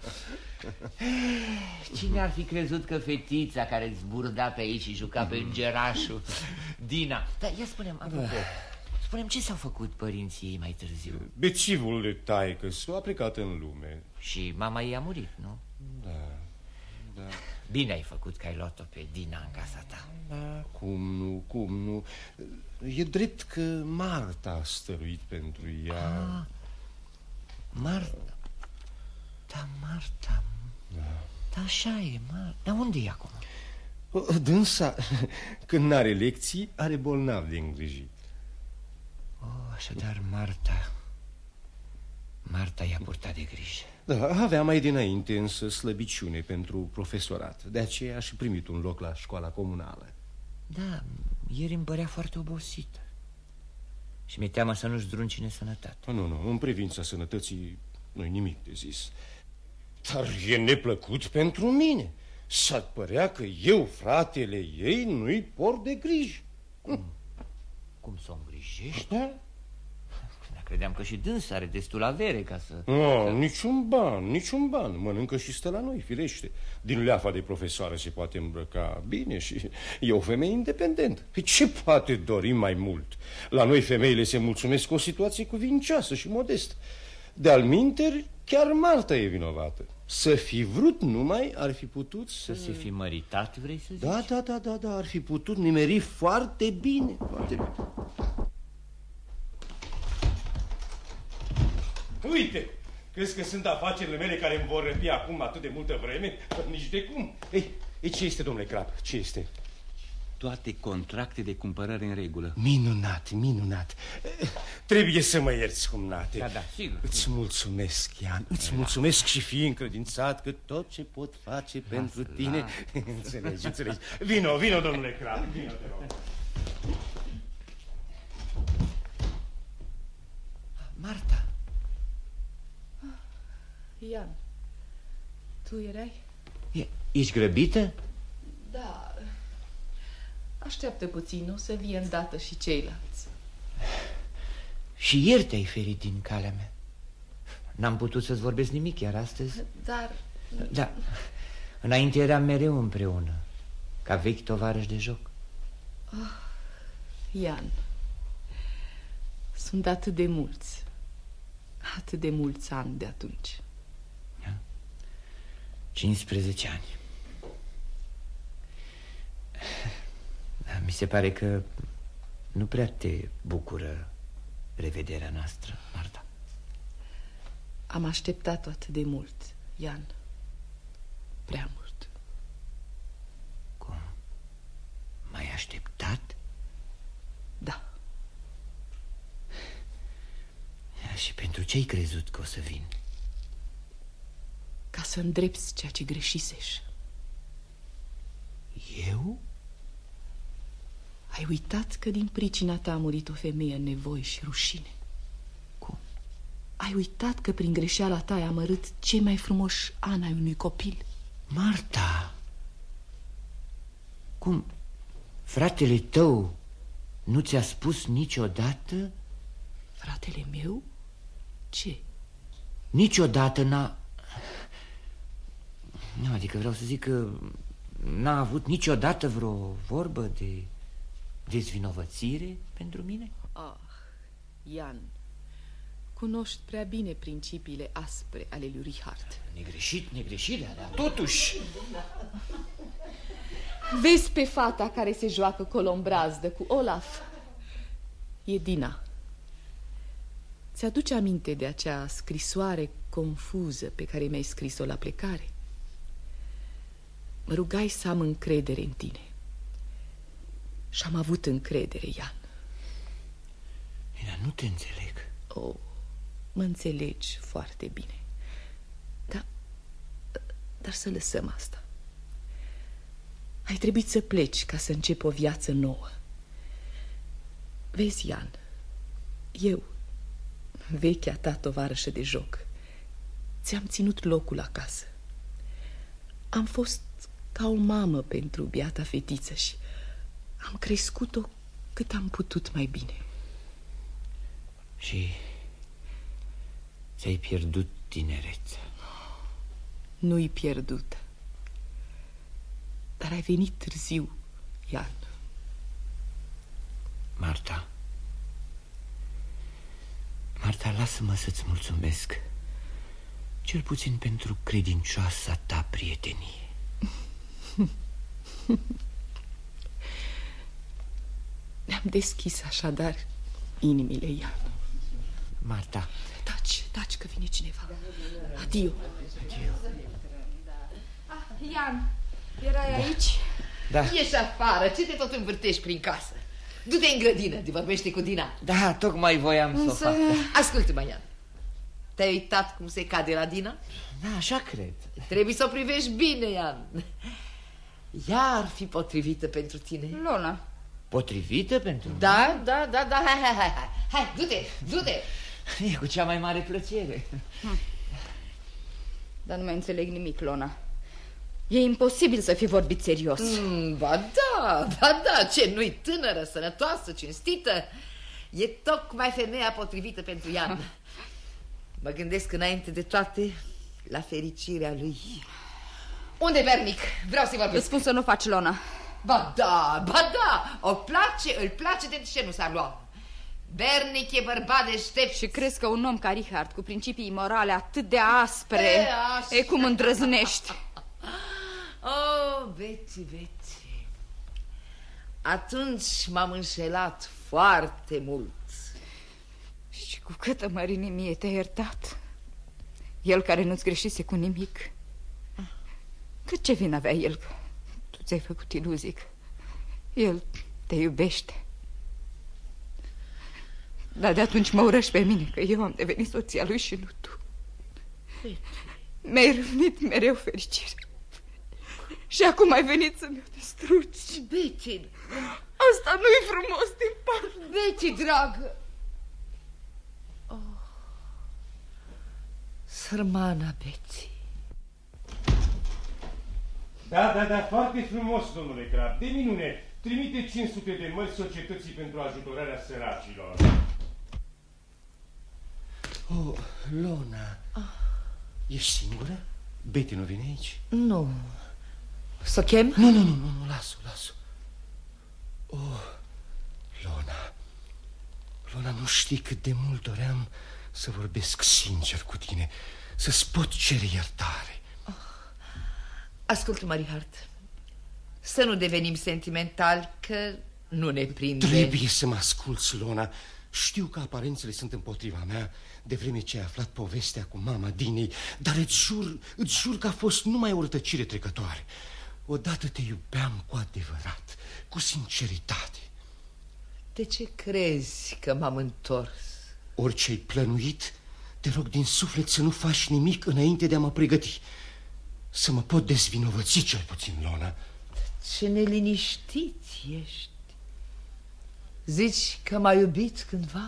Cine ar fi crezut că fetița care zburda pe aici și juca pe îngerașul, Dina... Dar ia spune-mi, apropo, spune-mi ce s-au făcut părinții ei mai târziu? Bețivul de taică s-a plecat în lume. Și mama ei a murit, nu? Da. Bine ai făcut că ai luat-o pe Dina în casa ta. Da, cum nu. E drept că Marta a stăruit pentru ea. Marta. Da, așa e, Marta. Dar unde e acum? Dânsa, când n-are lecții, are bolnav de îngrijit. Așadar Marta i-a purtat de grijă. Da, avea mai dinainte însă slăbiciune pentru profesorat. De aceea a și primit un loc la școala comunală. Da, ieri îmi părea foarte obosită și mi-e teamă să nu-și zdruncine sănătatea. Nu, în privința sănătății nu-i nimic de zis. Dar e neplăcut pentru mine. S-ar părea că eu, fratele ei, nu-i port de grijă. Cum să o îngrijești? Da? Credeam că și dânsa are destul avere ca să... Niciun ban. Mănâncă și stă la noi, firește. Din leafa de profesoară se poate îmbrăca bine și e o femeie independentă. Păi ce poate dori mai mult? La noi femeile se mulțumesc cu o situație cuvincioasă și modestă. De-al minteri, chiar Marta e vinovată. Să fi vrut numai, ar fi putut să se fi măritat, vrei să zici? Da, ar fi putut nimeri foarte bine. Uite, crezi că sunt afacerile mele care îmi vor răpi acum atât de multă vreme? Nici de cum. Ei, ce este, domnule Crap? Ce este? Toate contracte de cumpărare în regulă. Minunat. Trebuie să mă ierți, cumnate. Da, sigur. Îți mulțumesc, Ian. Îți mulțumesc și fii încredințat că tot ce pot face pentru tine... Înțelegi. Vino, domnule Crap. Vino, te rog. Marta. Ian, tu erai? Ești grăbită? Da. Așteaptă puțin, o să vie îndată și ceilalți. Și ieri te-ai ferit din calea mea. N-am putut să-ți vorbesc nimic chiar astăzi. Dar... Da, înainte eram mereu împreună, ca vechi tovarăși de joc. Ian, sunt atât de mulți ani de atunci. 15 ani. Mi se pare că nu prea te bucură revederea noastră, Marta. Am așteptat atât de mult, Ian. Prea mult. Cum? M-ai așteptat? Da. Și pentru ce ai crezut că o să vin? Ca să îndrepți ceea ce greșisești. Eu? Ai uitat că din pricina ta a murit o femeie în nevoi și rușine. Cum? Ai uitat că prin greșeala ta ai amărât cei mai frumoși ani ai unui copil. Marta! Cum? Fratele tău nu ți-a spus niciodată? Fratele meu? Ce? Niciodată n-a... Nu, adică vreau să zic că n-a avut niciodată vreo vorbă dezvinovățire pentru mine? Ah, Ian, cunoști prea bine principiile aspre ale lui Richard. Negreșit, dar totuși... Vezi pe fata care se joacă colombrazdă cu Olaf? E Dina. Ți-aduce aminte de acea scrisoare confuză pe care mi-ai scris-o la plecare? Mă rugai să am încredere în tine. Și am avut încredere, Ian. Dar nu te înțeleg. Oh, mă înțelegi foarte bine. Dar să lăsăm asta. Ai trebuit să pleci ca să încep o viață nouă. Vezi, Ian, eu, vechea ta tovarășă de joc, ți-am ținut locul acasă. Am fost ca o mamă pentru biata fetiță și am crescut-o cât am putut mai bine. Și ți-ai pierdut tinerețea. Nu-i pierdută. Dar ai venit târziu, Ian. Marta, lasă-mă să-ți mulțumesc, cel puțin pentru credincioasa ta prietenie. Ne-am deschis așadar inimile, Ian. Marta. Taci că vine cineva. Adio. Ian, erai aici? Da. Ieși afară, ce te tot învârtești prin casă? Du-te în grădină, te vorbește cu Dina. Da, tocmai voiam să o fac. Ascultă-mă, Ian. Te-ai uitat cum se cade la Dina? Da, așa cred. Trebuie să o privești bine, Ian. Ea ar fi potrivită pentru tine. Lona. Potrivită pentru mine? Da, hai, du-te. E cu cea mai mare plăcere. Dar nu mai înțeleg nimic, Lona. E imposibil să fi vorbit serios. Ba da, ce nu-i tânără, sănătoasă, cinstită. E tocmai femeia potrivită pentru Ian. Mă gândesc înainte de toate la fericirea lui. Unde Bernic? Vreau să-i vorbesc. Îți spun să nu faci, Lona. Ba da, îl place de ce nu s-ar lua. Bernic e bărbat deștept. Și crezi că un om ca Richard, cu principii morale atât de aspre, e cum îndrăznești? Oh, Betsy. Atunci m-am înșelat foarte mult. Și cu câtă mărinimie te-a iertat. El care nu-ți greșise cu nimic. Cât ce vin avea el că tu ți-ai făcut iluzii că el te iubește. Dar de atunci mă urăși pe mine că eu am devenit soția lui și nu tu. Mi-ai râvnit mereu fericirea. Și acum ai venit să mi-o distrugi. Betty, asta nu-i frumos din partea. Betty, dragă. Sărmana Betty. Da, foarte frumos, domnule Crab, de minune. Trimite 500 de mări societății pentru ajutorarea săracilor. Oh, Lona, ești singură? Betty nu vine aici? Nu. Să chem? Nu, las-o. Oh, Lona, nu știi cât de mult doream să vorbesc sincer cu tine, să-ți pot cere iertare. Ascultă-mă, Richard, să nu devenim sentimentali, că nu ne prinde. Trebuie să mă asculți, Lona. Știu că aparențele sunt împotriva mea, de vreme ce ai aflat povestea cu mama Dinei, dar îți jur că a fost numai o rătăcire trecătoare. Odată te iubeam cu adevărat, cu sinceritate. De ce crezi că m-am întors? Orice ai plănuit, te rog din suflet să nu faci nimic înainte de a mă pregăti. Să mă pot dezvinovăți cel puțin, Lona. Ce neliniștit ești. Zici că m-ai iubit cândva?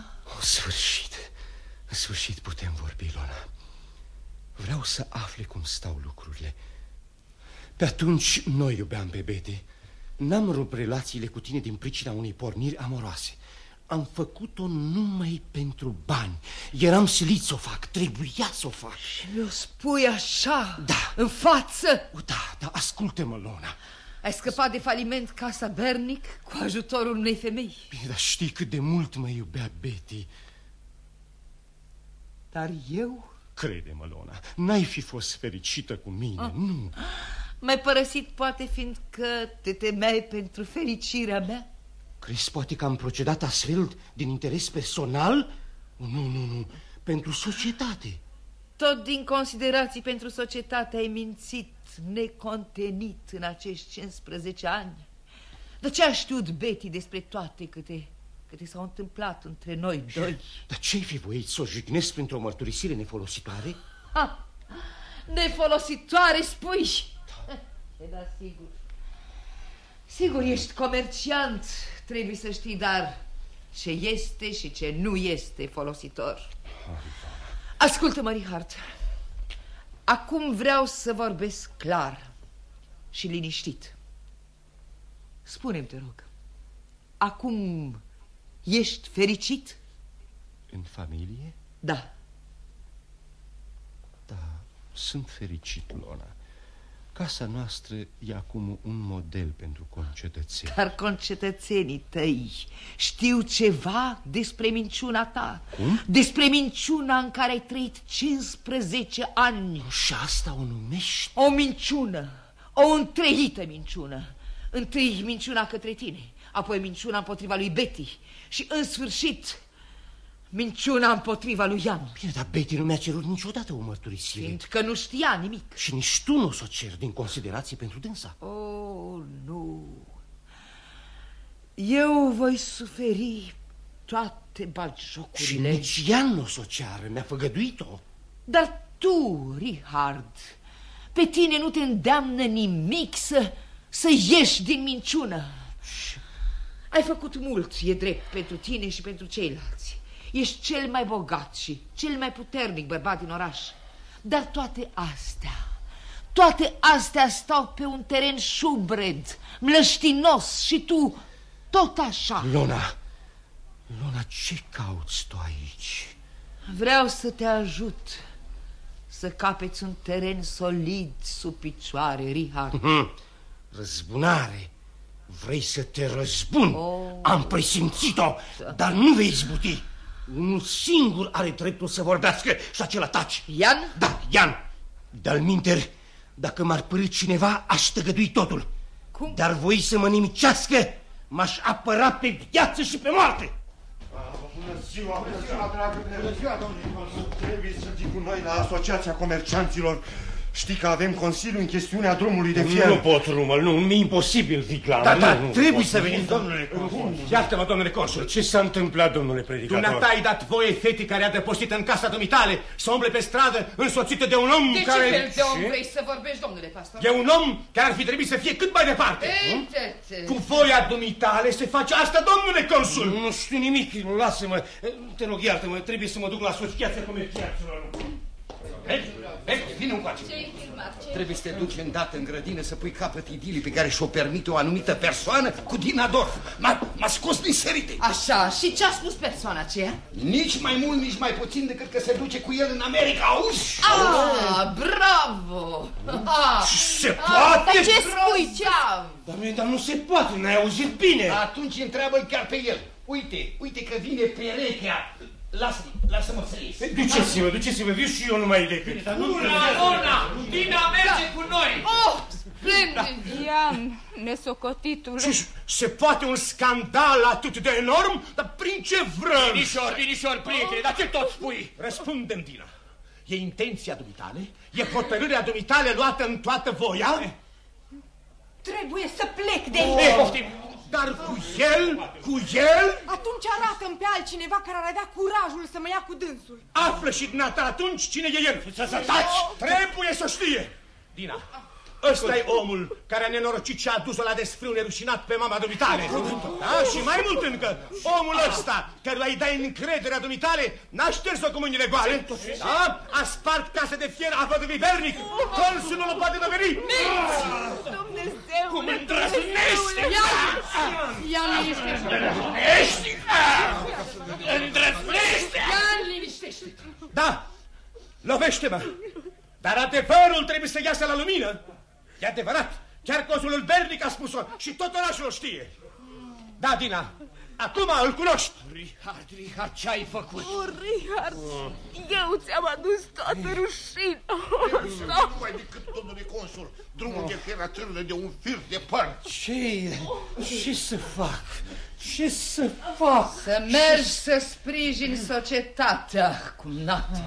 În sfârșit putem vorbi, Lona. Vreau să afle cum stau lucrurile. Pe atunci noi iubeam pe Betty. N-am rupt relațiile cu tine din pricina unei porniri amoroase. Am făcut-o numai pentru bani. Eram silit să o fac, trebuia să o fac. Și mi-o spui așa? Da. În față? Da, ascultă-mă, Lona. Ai scăpat de faliment casa Bernic cu ajutorul unei femei. Bine, dar știi cât de mult mă iubea Betty. Dar eu? Crede-mă, Lona, n-ai fi fost fericită cu mine, nu. M-ai părăsit poate fiindcă te temeai pentru fericirea mea? Crezi poate că am procedat astfel din interes personal? Nu, pentru societate. Tot din considerații pentru societate ai mințit necontenit în acești 15 ani. Dar ce a știut Betty despre toate câte s-au întâmplat între noi doi? Dar ce-ai fi voit să o jignesc printr-o mărturisire nefolositoare? Nefolositoare, spui? Da, sigur. Sigur, ești comerciant, trebuie să știi, dar ce este și ce nu este folositor. Ascultă-mă, Richard. Acum vreau să vorbesc clar și liniștit. Spune-mi, te rog, acum ești fericit? În familie? Da. Da, sunt fericit, Lona. Casa noastră e acum un model pentru concetățeni. Dar concetățenii tăi știu ceva despre minciuna ta. Cum? Despre minciuna în care ai trăit 15 ani. Și asta o numești? O minciună, o întreită minciună. Întâi minciuna către tine, apoi minciuna împotriva lui Betty și în sfârșit minciuna împotriva lui Ian. Bine, dar Betty nu mi-a cerut niciodată o mărturisire. Fiindcă nu știa nimic. Și nici tu nu o să o ceri din considerație pentru dânsa. Oh, nu. Eu voi suferi toate bagiocurile. Și nici Ian nu o să o ceară, mi-a făgăduit-o. Dar tu, Richard, pe tine nu te îndeamnă nimic să ieși din minciună. Ai făcut mult, e drept, pentru tine și pentru ceilalți. Ești cel mai bogat și cel mai puternic bărbat din oraș. Dar toate astea stau pe un teren șubred, mlăștinos și tu tot așa. Lona, ce cauți tu aici? Vreau să te ajut să capeți un teren solid sub picioare, Richard. Răzbunare. Vrei să te răzbun? Am presimțit-o, dar nu vei izbuti. Unul singur are dreptul să vorbească și acela taci. Ian? Da, Ian. De-al minteri, dacă m-ar părî cineva, aș tăgădui totul. Cum? Dar voi să mă nimicească, m-aș apăra pe viață și pe moarte. Bună ziua, dragă. Bună ziua, domnule consul. Trebuie să fii cu noi la Asociația Comercianților. Știi că avem consiliu în chestiunea drumului de fier. Nu pot, Rumăl, nu, mi-e imposibil, Viclan. Dar trebuie să veniți, domnule consul. Iartă-mă, domnule consul. Ce s-a întâmplat, domnule predicator? Dumneata ai dat voie fetii care a dăpostit în casa dumitale să umble pe stradă însoțită de un om care... De ce fel de om vrei să vorbești, domnule pastor? E un om care ar fi trebuit să fie cât mai departe. Cu voia dumitale se face asta, domnule consul. Nu știu nimic, lasă-mă. Te rog, iartă-mă, trebuie să mă duc la Asociația Comercianților. Vine încoace. Trebuie să te duci îndată în grădină să pui capăt idilii pe care și-o permite o anumită persoană cu Dina Dorf. M-a scos din sărite. Așa, și ce a spus persoana aceea? Nici mai mult, nici mai puțin decât că se duce cu el în America, auzi? Bravo! Se poate? Dar ce spui? Dar nu se poate, n-ai auzit bine. Atunci întreabă-l chiar pe el. Uite că vine perechea. Lasă-mă să ies. Duceți-vă, viu și eu numai decât. Lona, Dina merge cu noi. Splendid, Ian, nesocotitul. Se poate un scandal atât de enorm? Dar prin ce vrem? Vinișor, prietene, dar ce tot spui? Răspundem, Dina. E intenția dumitale? E hotărârea dumitale luată în toată voia? Trebuie să plec de aici. Dar cu el? Atunci arată-mi pe altcineva care ar avea curajul să mă ia cu dânsul. Află și dumneata atunci cine e el. Să taci! Trebuie să știe! Dina, ăsta e omul care a nenorocit și a dus-o la desfrâu nerușinat pe mama dumitale. Da? Și mai mult încă, omul ăsta căruia îi dai încrederea dumitale n-a șters-o cu mâinile goale. Da? A spart casa de fier a văduvii Bernic. Consul nu-l poate doveri. Dumnezeu! Cum îndrăznește! Ian, liniștește! Îndrăznește! Ian, liniștește! Da, lovește-mă! Dar adevărul trebuie să iasă la lumină. E adevărat Chiar consulul Bernic a spus-o și tot orașul o știe. Da, Dina, acum îl cunoști. Richard, ce-ai făcut? Richard, eu ți-am adus toată rușinea. Nu mai decât, domnule consul, drumul de fier atârnă de un fir de părți. Ce să fac? Ce să fac? Să mergi să sprijini societatea, cumnat.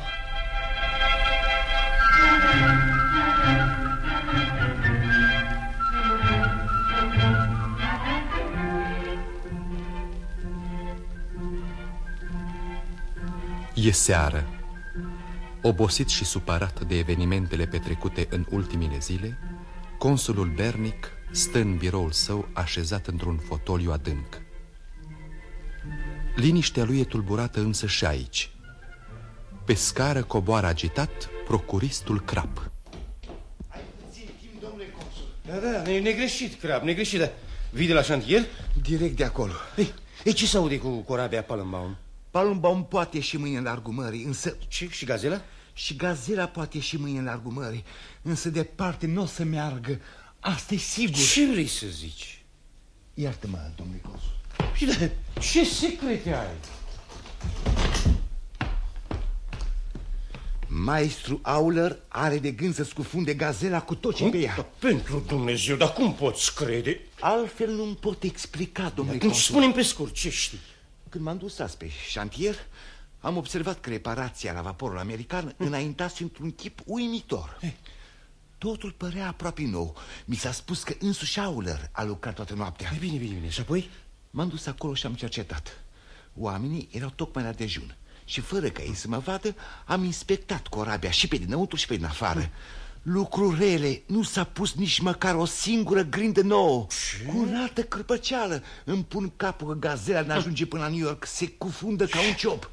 E seară. Obosit și supărat de evenimentele petrecute în ultimile zile, consulul Bernic stă în biroul său așezat într-un fotoliu adânc. Liniștea lui e tulburată însă și aici. Pe scară coboară agitat procuristul Crap. Ai puțin timp, domnule consul. Da, negreșit, Crap, negreșit, dar vii de la șantier? Direct de acolo. Ei, ce s-aude cu corabia Palmbaum? Palmbaum poate ieși mâine în largul mării, însă... Și gazela? Și gazela poate ieși mâine în largul mării, însă departe nu o să meargă. Asta e sigur. Ce vrei să zici? Iartă-mă, domnule consul. Și de ce secrete ai? Maestru Auler are de gând să scufunde gazela cu tot ce pe ea. Pentru Dumnezeu, dar cum poți crede? Altfel nu-mi pot explica, domnule consul. consul. Spune-mi pe scurt, ce știi? Când m-am dus azi pe șantier, am observat că reparația la vaporul american înaintase într-un chip uimitor. Totul părea aproape nou. Mi s-a spus că însuși Auler a lucrat toată noaptea. Bine. Și apoi? M-am dus acolo și am cercetat. Oamenii erau tocmai la dejun și fără ca ei să mă vadă, am inspectat corabia și pe dinăuntru și pe din afară. Lucruri rele, nu s-a pus nici măcar o singură grindă nouă. Curată cârpăceală. Îmi pun capul că gazela ne ajunge până la New York. Se cufundă ca un ciop.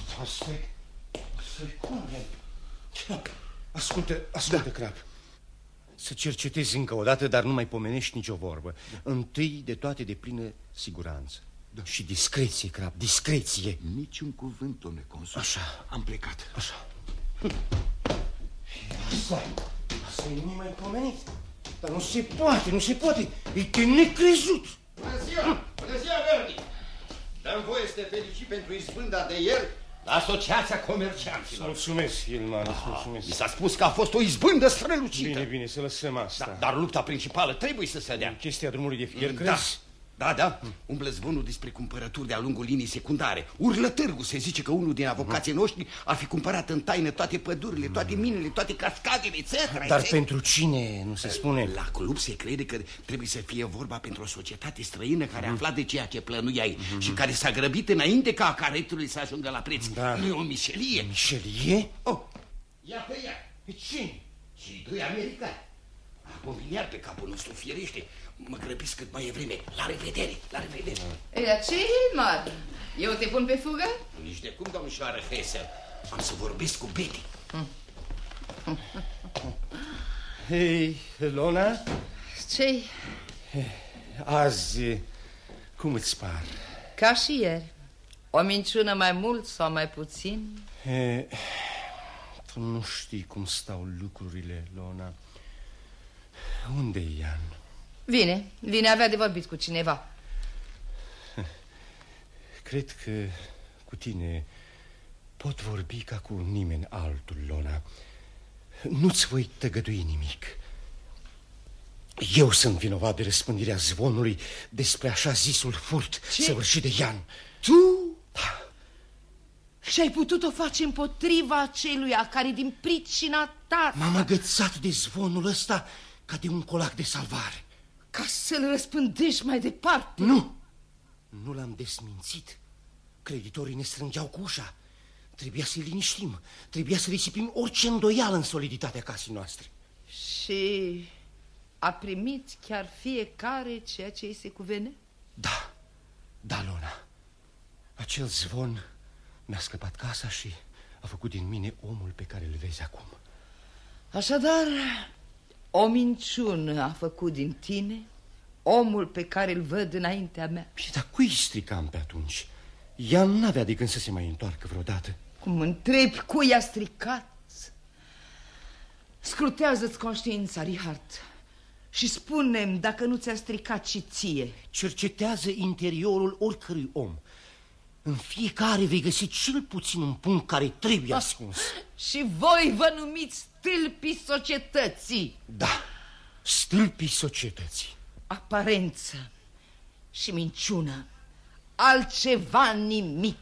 Ascultă, Crap. Să cercetezi încă o dată, dar nu mai pomenești nicio vorbă. Întâi de toate de plină siguranță. Și discreție, Crap, discreție. Niciun cuvânt, domnule consul. Așa. Am plecat. Așa. Asta e nimeni mai pomenit. Dar nu se poate. E de necrezut. Bună ziua, Bernic. Dăm voie să te felicit pentru izbânda de ieri la Asociația Comercianților. Mulțumesc, Ilman, mulțumesc. Mi s-a spus că a fost o izbândă strălucită. Bine, să lăsăm asta. Dar lupta principală trebuie să se dea. Chestia drumului de fier, crezi? Da. Umblă zvonul despre cumpărături de-a lungul linii secundare. Urlă târgul, se zice că unul din avocații noștri ar fi cumpărat în taină toate pădurile, toate minele, toate cascadele, etc. Dar pentru cine nu se spune? La club se crede că trebuie să fie vorba pentru o societate străină care a aflat de ceea ce plănuiai și care s-a grăbit înainte ca caretului să ajungă la preț. Nu e o mișelie? Mișelie? Ia. E cine? Și doi americani. Mobiliar pe capul nostru, fierește. Mă grăbesc cât mai e vreme. La revedere. Dar ce, Hilmar? Eu te pun pe fugă? Nici de cum, domnișoară Hessel. Am să vorbesc cu Betty. Hei, Lona? Ce-i? Azi, cum îți par? Ca și ieri. O minciună mai mult sau mai puțin? Tu nu știi cum stau lucrurile, Lona. Unde e Ian? Vine, avea de vorbit cu cineva. Cred că cu tine pot vorbi ca cu nimeni altul, Lona. Nu-ți voi tăgădui nimic. Eu sunt vinovat de răspândirea zvonului despre așa zisul furt săvârșit de Ian. Tu? Da. Și ai putut-o face împotriva celuia care din pricina ta... M-am agățat de zvonul ăsta ca de un colac de salvare. Ca să-l răspândești mai departe? Nu l-am desmințit. Creditorii ne strângeau cu ușa. Trebuia să-i liniștim. Trebuia să risipim orice îndoială în soliditatea casei noastre. Și a primit chiar fiecare ceea ce îi se cuvene? Da, Lona. Acel zvon mi-a scăpat casa și a făcut din mine omul pe care îl vezi acum. Așadar, o minciună a făcut din tine omul pe care îl văd înaintea mea. Dar cui stricam pe atunci? Ea n-avea de gând să se mai întoarcă vreodată. Cum întrebi cui a stricat? Scrutează-ți conștiința, Richard, Și spune-mi dacă nu ți-a stricat și ție. Cercetează interiorul oricărui om. În fiecare vei găsi cel puțin un punct care trebuie ascuns. Și voi vă numiți stâlpii societății. Da, stâlpii societății. Aparență și minciună. Altceva nimic.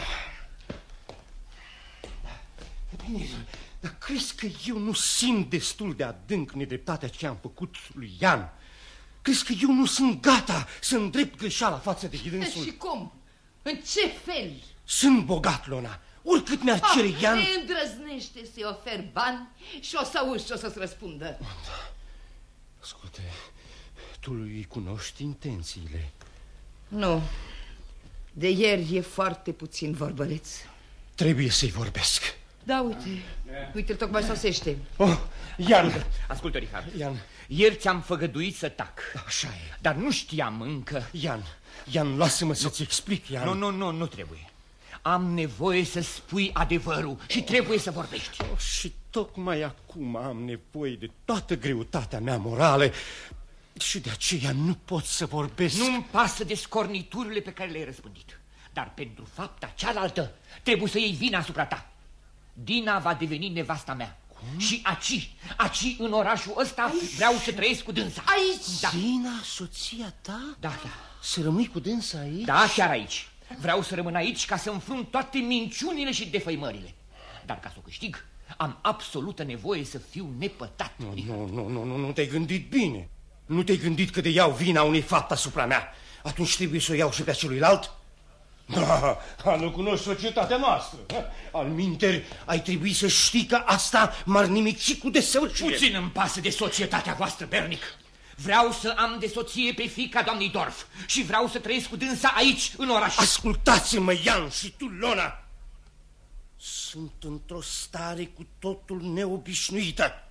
Bine, dar crezi că eu nu simt destul de adânc nedreptatea ce am făcut lui Ian? Crezi că eu nu sunt gata să îndrept greșeala față de dânsul? Și cum? În ce fel? Sunt bogat, Lona. Oricât mi-ar cere Ian... Ne îndrăznește să-i oferi bani și o să auzi ce o să-ți răspundă. Ascultă, tu îi cunoști intențiile. Nu. De ieri e foarte puțin vorbăreț. Trebuie să-i vorbesc. Da, uite. Uite-l, tocmai sosește. Oh, Ian! Ascultă, Richard. Ian. Ieri ți-am făgăduit să tac. Așa e. Dar nu știam încă... Ian, lasă-mă să-ți explic, Ian. Nu trebuie. Am nevoie să spui adevărul și trebuie să vorbești. Și tocmai acum am nevoie de toată greutatea mea morală și de aceea nu pot să vorbesc. Nu-mi pasă de scorniturile pe care le-ai răspândit. Dar pentru fapta cealaltă trebuie să iei vina asupra ta. Dina va deveni nevasta mea. Cum? Și aci în orașul ăsta vreau să trăiesc cu dânsa. Aici? Da. Dina, soția ta? Da. Să rămâi cu dânsa aici? Da, chiar aici. Vreau să rămân aici ca să înfrunt toate minciunile și defăimările. Dar ca să o câștig, am absolută nevoie să fiu nepătat. Nu te-ai gândit bine. Nu te-ai gândit că de iau vina unei fapte asupra mea. Atunci trebuie să o iau și pe celuilalt? Da, nu cunoști societatea noastră. Alminteri, ai trebui să știi că asta m-ar nimici cu desăvârșire. Puțin îmi pasă de societatea voastră, Bernic. Vreau să am de soție pe fiica doamnei Dorf și vreau să trăiesc cu dânsa aici, în oraș. Ascultați-mă, Ian, și tu, Lona. Sunt într-o stare cu totul neobișnuită.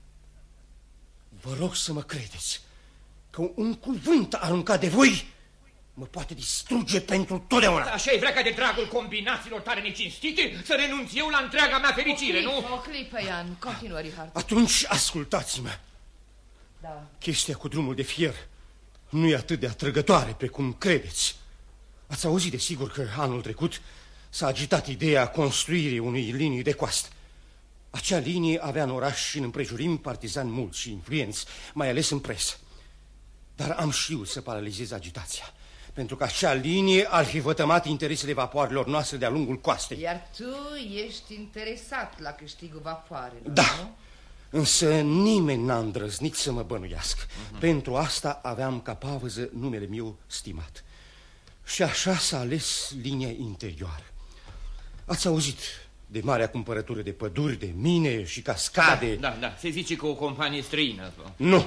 Vă rog să mă credeți că un cuvânt aruncat de voi mă poate distruge pentru totdeauna. Așa-i vrea ca de dragul combinațiilor tale necinstite să renunț eu la întreaga mea fericire, nu? O clipă, Ian. Continuă, Richard. Atunci ascultați-mă. Da. Chestia cu drumul de fier nu e atât de atrăgătoare precum credeți. Ați auzit desigur că anul trecut s-a agitat ideea construirii unei linii de coastă. Acea linie avea în oraș și în împrejurim partizani mulți și influenți, mai ales în presă. Dar am știut să paralizez agitația, pentru că acea linie ar fi vătămat interesele vapoarelor noastre de-a lungul coastei. Iar tu ești interesat la câștigul vapoarelor, da, nu? Însă nimeni n-a îndrăznit să mă bănuiască. Pentru asta aveam ca pavăză numele meu stimat. Și așa s-a ales linia interioară. Ați auzit de marea cumpărătură de păduri, de mine și cascade? Da, se zice că o companie străină. Nu.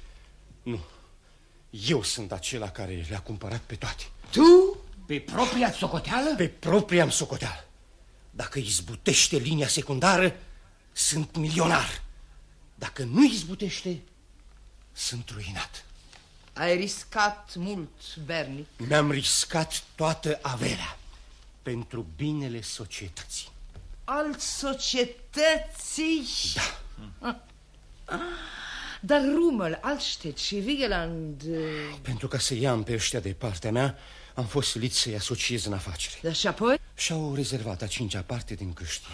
Eu sunt acela care le-a cumpărat pe toate. Tu? Pe propria socoteală? Pe propria-mi socoteală. Dacă izbutește linia secundară, sunt milionar. Dacă nu izbutește, sunt ruinat. Ai riscat mult, Bernic. Mi-am riscat toată averea pentru binele societății. Al societății? Da. Dar Rummel, Altstedt și Vigeland... Pentru ca să i-am pe ăștia de partea mea, am fost silit să-i asociez în afacere. Dar și apoi? Și-au rezervat a 5-a parte din câștig.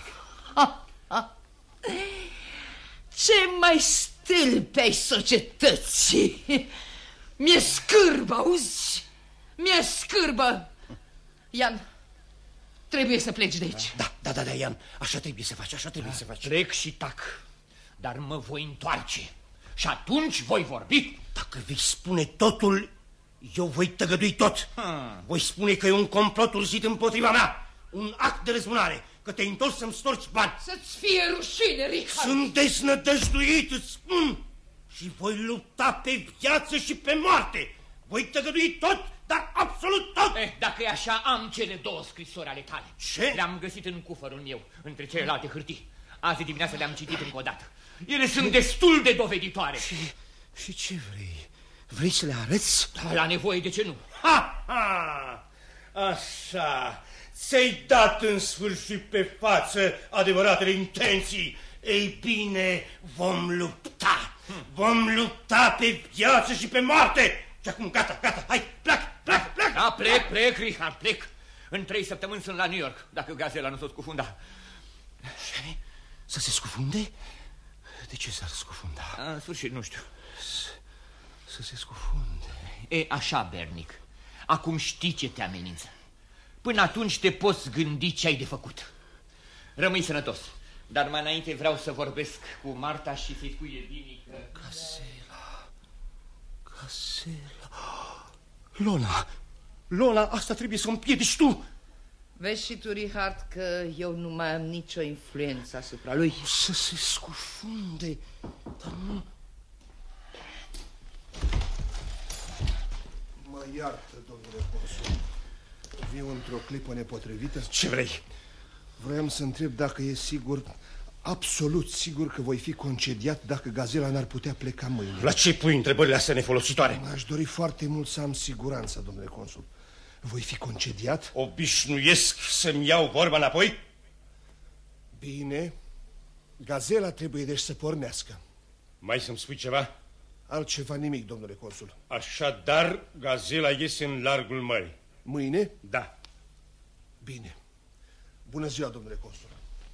Ce mai stâlpi ai societății? Mi-e scârbă, auzi? Mi-e scârbă. Ian, trebuie să pleci de aici. Da, Ian, așa trebuie să faci, să faci. Trec și tac, dar mă voi întoarce și atunci voi vorbi. Dacă vei spune totul, eu voi tăgădui tot. Voi spune că e un complot urzit împotriva mea, un act de răzbunare, că te-ai întors să-mi storci bani. Să-ți fie rușine, Richard. Sunt deznădăjduit, îți spun. Și voi lupta pe viață și pe moarte. Voi tăgădui tot, dar absolut tot. Dacă e așa, am cele 2 scrisori ale tale. Ce? Le-am găsit în cufărul meu, între celelalte hârtii. Azi dimineața le-am citit încă o dată. Ele sunt destul de doveditoare. Și ce vrei? Vrei să le arăți? La nevoie, de ce nu? Așa, ți-ai dat în sfârșit pe față adevăratele intenții. Ei bine, vom lupta. Vom lupta pe viață și pe moarte. Și acum gata, hai, pleacă. Da, plec, Richard, plec. În 3 săptămâni sunt la New York, dacă gazela nu s-o scufunda. Și să se scufunde? De ce s-ar scufunda? În sfârșit, nu știu. Să se scufunde. E așa, Bernic. Acum știi ce te amenință. Până atunci te poți gândi ce ai de făcut. Rămâi sănătos. Dar mai înainte vreau să vorbesc cu Marta și să-i spui Edinii că... Gazela. Lona, asta trebuie să o împiedici tu. Vezi și tu, Richard, că eu nu mai am nicio influență asupra lui. Să se scufunde. Dar nu... Mă iartă, domnule consul. Viu într-o clipă nepotrivită. Ce vrei? Vroiam să întreb dacă e sigur, absolut sigur, că voi fi concediat dacă gazela n-ar putea pleca mâine. La ce pui întrebările astea nefolositoare? Aș dori foarte mult să am siguranța, domnule consul. Voi fi concediat? Obișnuiesc să-mi iau vorba înapoi? Bine. Gazela trebuie deci să pornească. Mai să-mi spui ceva? Altceva nimic, domnule consul. Așadar, gazela iese în largul mării. Mâine? Da. Bine. Bună ziua, domnule consul.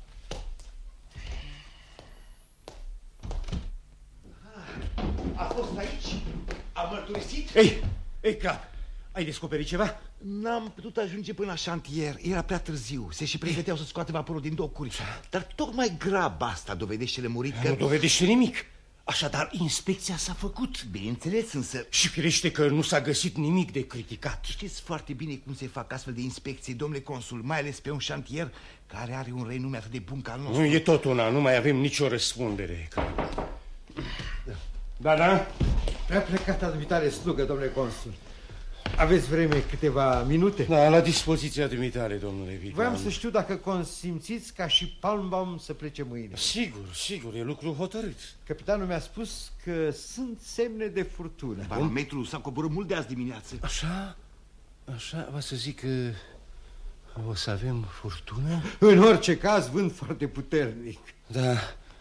A fost aici? A mărturisit? Ei, cap, ai descoperit ceva? N-am putut ajunge până la șantier, era prea târziu. Se și pregăteau să scoate vaporul din docuri. Dar tocmai graba asta dovedește lămurit că... Nu dovedește nimic. Așadar, inspecția s-a făcut. Bineînțeles, însă... Și firește că nu s-a găsit nimic de criticat. Știți foarte bine cum se fac astfel de inspecții, domnule consul, mai ales pe un șantier care are un renume atât de bun ca al nostru. Nu e tot una, nu mai avem nicio răspundere. Da? Prea plecata dumitare slugă, domnule consul. Aveți vreme câteva minute? Da, la dispoziția dumitare, domnule Vigan. Voiam să știu dacă consimțiți ca și Palmbaum să plece mâine. Sigur, e lucru hotărât. Capitanul mi-a spus că sunt semne de furtună. Barometrul s-a coborât mult de azi dimineață. Așa, va să zic că o să avem furtună? În orice caz, vânt foarte puternic. Da,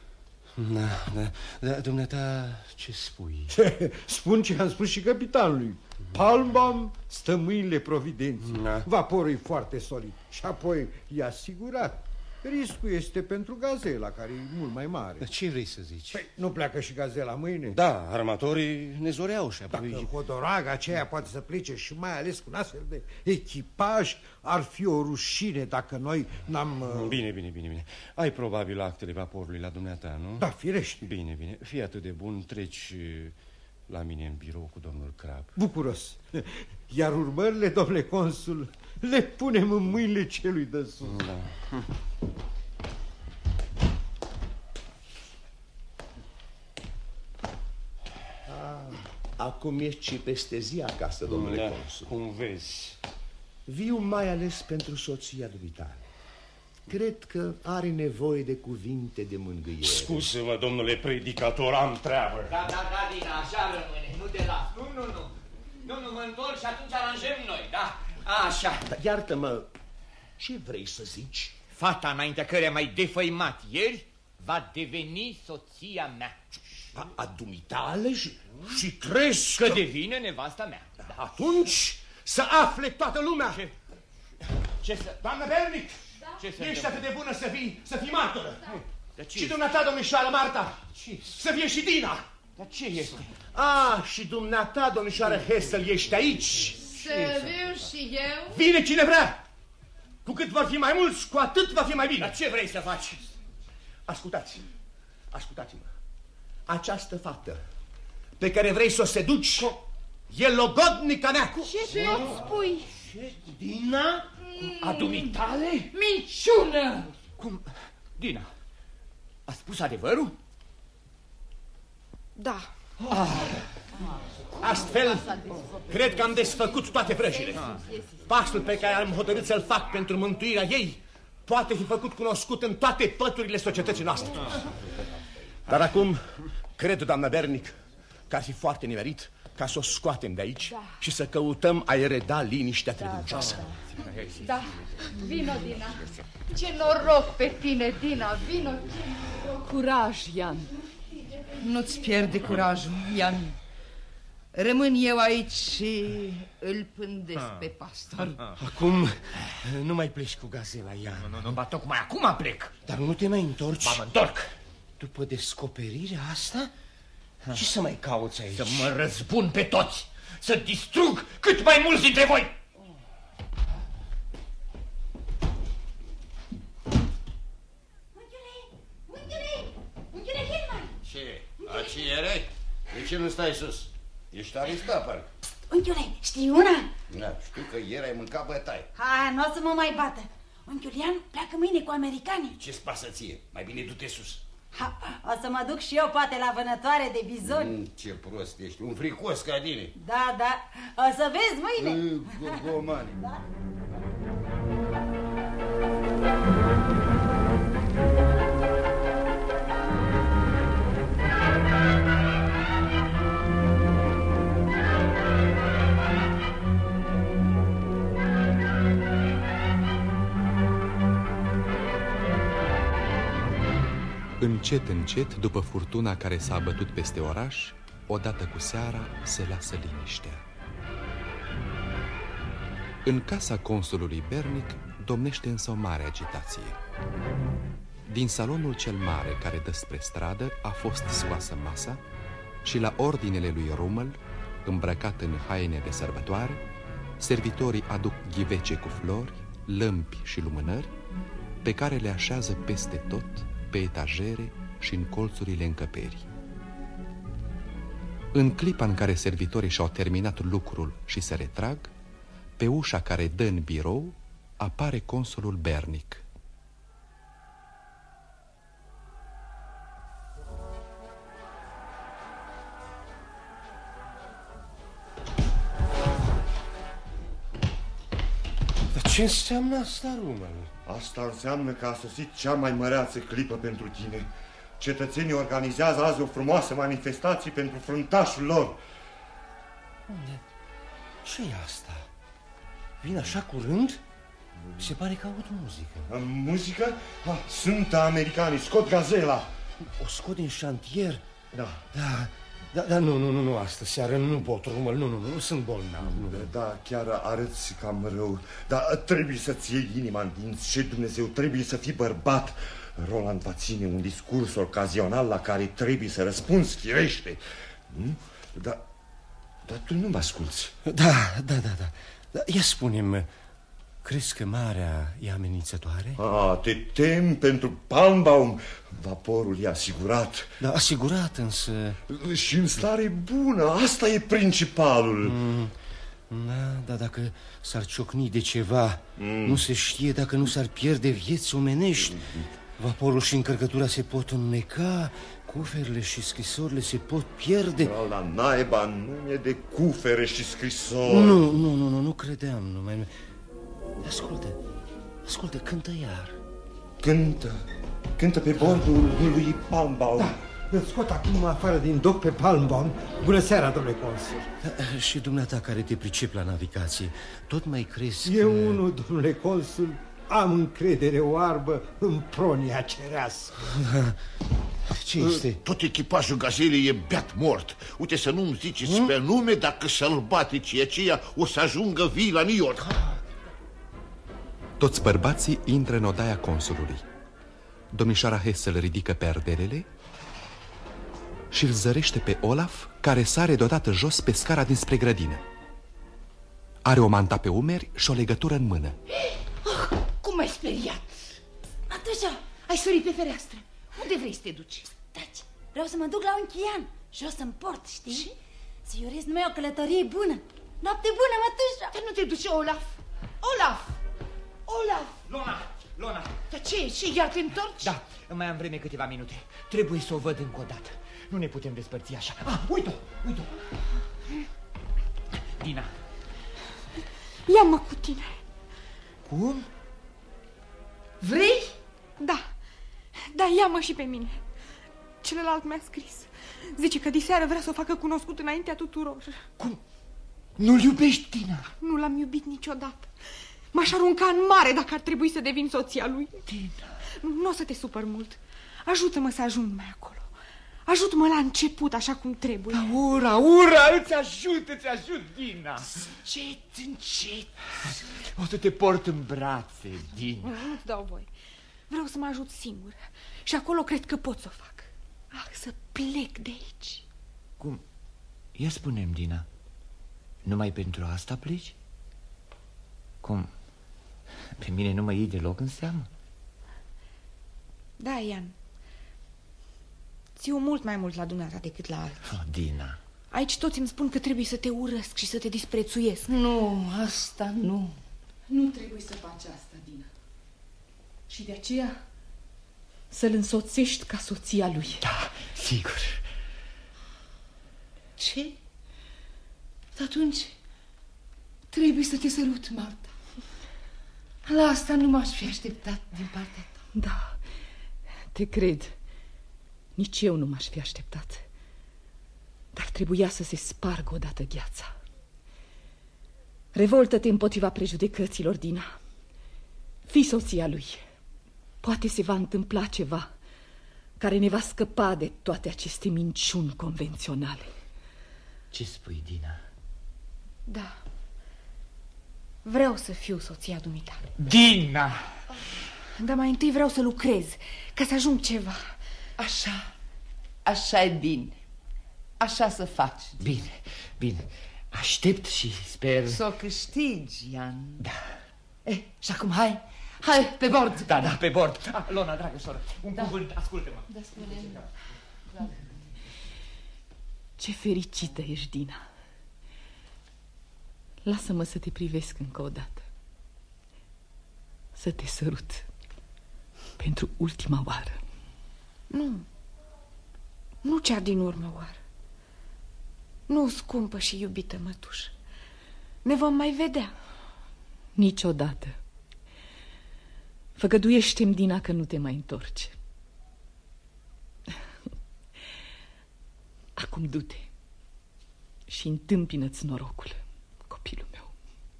dumneata, ce spui? Spun ce am spus și capitanului. Palmbaum stă mâinile providenței. Vaporul e foarte solid. Și apoi e asigurat. Riscul este pentru gazela, care e mult mai mare. Dar ce vrei să zici? Păi, nu pleacă și gazela mâine? Da, armatorii ne zoreau și apoi... Dacă hodoraga aceea poate să plece și mai ales cu un astfel de echipaj, ar fi o rușine dacă noi n-am... Bine. Ai probabil actele vaporului la dumneata, nu? Da, firește. Bine. Fii atât de bun, treci la mine în birou cu domnul Crab. Bucuros. Iar urmările, domnule consul, le punem în mâinile celui de sus. Da. Acum ești și peste zi acasă, domnule consul. Cum vezi. Viu mai ales pentru soția dumitale. Cred că are nevoie de cuvinte de mângâiere. Scuză-mă, domnule predicator, am treabă. Da, Dina, așa rămâne, nu te las. Nu, mă întorc și atunci aranjăm noi, da? Așa. Iartă-mă, ce vrei să zici? Fata înaintea căreia m-ai defăimat ieri va deveni soția mea. A dumitale și crezi că devine nevasta mea. Da. Atunci să afle toată lumea. Ce să... Doamnă Bernic, ești atât de bună să fii martoră. Și dumneata, domnișoară Marta, să fie și Dina. Dar ce este? Și dumneata, domnișoară Hessel, ești aici. Să viu și eu? Vine cine vrea. Cu cât vor fi mai mulți, cu atât va fi mai bine. Dar ce vrei să faci? Ascultați-mă. Această fată pe care vrei să o seduci e logodnica mea. Ce îți spui? Dina? A dumitale? Minciună! Cum? Dina, a spus adevărul? Da. Astfel, cred că am desfăcut toate vrăjile. Pasul pe care am hotărât să-l fac pentru mântuirea ei poate fi făcut cunoscut în toate păturile societății noastre. Dar acum, cred, doamna Bernic, că ar fi foarte nimerit ca să o scoatem de aici și să căutăm a-i reda liniștea trebuncioasă. Da, vino, Dina. Ce noroc pe tine, Dina, vino. Curaj, Ian. Nu-ți pierde curajul, Ian. Rămân eu aici și îl pândesc pe pastor. Acum nu mai pleci cu gazela, Ian. Nu, ba tocmai acum plec. Dar nu te mai întorci? Mă întorc. După descoperirea asta? Ce să mai cauți aici? Să mă răzbun pe toți. Să distrug cât mai mulți dintre voi. Unchiule Hilmar! Ce? Aciere? De ce nu stai sus? Ești arestat, parcă. Unchiule, știi una? Da, știu că ieri ai mâncat bătaie. Ha, nu o să mă mai bată. Unchiul Ian pleacă mâine cu americanii. Ce-ți pasă ție? Mai bine du-te sus. Ha, o să mă duc și eu poate la vânătoare de bizoni. Ce prost ești, un fricos ca tine. Da, da, o să vezi mâine. Gogomani. Da? Încet, încet, după furtuna care s-a abătut peste oraș, odată cu seara se lasă liniștea. În casa consulului Bernic domnește însă o mare agitație. Din salonul cel mare care dă spre stradă a fost scoasă masa și la ordinele lui Rummel, îmbrăcat în haine de sărbătoare, servitorii aduc ghivece cu flori, lămpi și lumânări, pe care le așează peste tot, pe etajere și în colțurile încăperii. În clipa în care servitorii și-au terminat lucrul și se retrag, pe ușa care dă în birou apare consulul Bernic. Dar ce înseamnă asta, Rummel? Asta înseamnă că a sosit cea mai măreață clipă pentru tine. Cetățenii organizează azi o frumoasă manifestație pentru fruntașul lor. Unde? Ce-i asta? Vine așa curând? Se pare că aud muzică. Muzică? Sunt americanii, scot gazela. O scot din șantier? Da. Da, nu, astă seară nu pot, Rummel, nu sunt bolnav. Da, chiar arăți cam rău. Dar trebuie să-ți iei inima în dinți și Dumnezeu, trebuie să fii bărbat. Roland va ține un discurs ocazional la care trebuie să răspunzi, firește. Dar tu nu mă asculți. Da. Ia spune-mi, crezi că marea e amenințătoare? Te temi pentru Palmbaum. Vaporul e asigurat. Da, asigurat însă... Și în stare bună, asta e principalul. Da, dacă s-ar ciocni de ceva, nu se știe dacă nu s-ar pierde vieți omenești. Vaporul și încărcătura se pot înneca, cuferele și scrisorile se pot pierde. La naiba, nu e de cufere și scrisori. Nu credeam numai. Ascultă, cântă iar. Cântă pe bordul lui Palmbaum. Da, îl scot acum afară din doc pe Palmbaum. Bună seara, domnule consul. Și dumneata care te pricep la navigație, tot mai crezi că... Eu unul, domnule consul, am încredere oarbă în pronia cerească. Ce este? Tot echipajul gazelei e beat mort. Uite, să nu-mi ziceți pe nume, dacă sălbaticii aceia o să ajungă vii la New York. Toți bărbații intră în odaia consulului. Domnișoara Hessel ridică perdelele și îl zărește pe Olaf, care sare deodată jos pe scara dinspre grădină. Are o manta pe umeri și o legătură în mână. Cum m-ai speriat? Matușa! Ai sărit pe fereastră. Unde vrei să te duci? Taci, vreau să mă duc la un chian, jos în port, știi? Și? Să-i urez numai o călătorie bună. Noapte bună, mătușa! Dar nu te duce, Olaf? Olaf! Lona! Dar ce? Și iar te întorci? Da, mai am vreme câteva minute. Trebuie să o văd încă o dată. Nu ne putem despărți așa. Uite-o! Dina! Ia-mă cu tine. Cum? Vrei? Da, ia-mă și pe mine. Celălalt mi-a scris. Zice că diseară vrea să o facă cunoscut înaintea tuturor. Cum? Nu-l iubești, Dina? Nu l-am iubit niciodată. M-aș arunca în mare dacă ar trebui să devin soția lui. Dina... Nu o să te supăr mult. Ajută-mă să ajung mai acolo. Ajut-mă la început așa cum trebuie. Ura, îți ajut, Dina. Încet. O să te port în brațe, Dina. Nu-ți dau voie. Vreau să mă ajut singur. Și acolo cred că pot să o fac. Să plec de aici. Cum? Ia spune-mi, Dina, numai pentru asta pleci? Cum? Pe mine nu mă iei deloc în seamă? Da, Ian. Țiu mult mai mult la dumneata decât la alții. Dina. Aici toți îmi spun că trebuie să te urăsc și să te disprețuiesc. Nu, asta nu. Nu trebuie să faci asta, Dina. Și de aceea să-l însoțești ca soția lui. Da, sigur. Ce? Atunci trebuie să te sărut, Marta. La asta nu m-aș fi așteptat din partea ta. Da, te cred. Nici eu nu m-aș fi așteptat. Dar trebuia să se spargă odată gheața. Revoltă-te împotriva prejudecăților, Dina. Fii soția lui. Poate se va întâmpla ceva care ne va scăpa de toate aceste minciuni convenționale. Ce spui, Dina? Da. Vreau să fiu soția dumitale. Dina! Dar mai întâi vreau să lucrez, ca să ajung ceva. Așa e bine. Așa să faci. Bine. Aștept și sper... Să o câștigi, Ian. Da. Și acum hai, pe bord. Da, pe bord. Lona, dragă soră, un cuvânt, ascultă-mă. Da, spune-mi. Ce fericită ești, Dina. Lasă-mă să te privesc încă o dată. Să te sărut pentru ultima oară. Nu cea din urmă oară. Nu, scumpă și iubită mătușă. Ne vom mai vedea. Niciodată. Făgăduiește-mi, Dina, că nu te mai întorci. Acum du-te și întâmpină-ți norocul, copilul meu.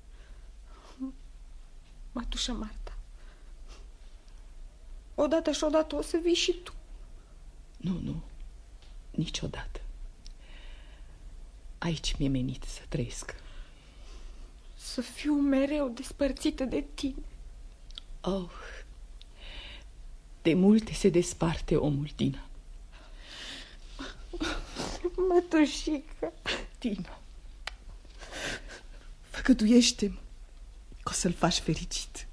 Mătușă Marta, odată și odată o să vii și tu. Nu, niciodată. Aici mi-e menit să trăiesc. Să fiu mereu despărțită de tine. Oh, de multe se desparte omul, Dina. Mătușică. Dina, făgăduiește-mi că o să-l faci fericit.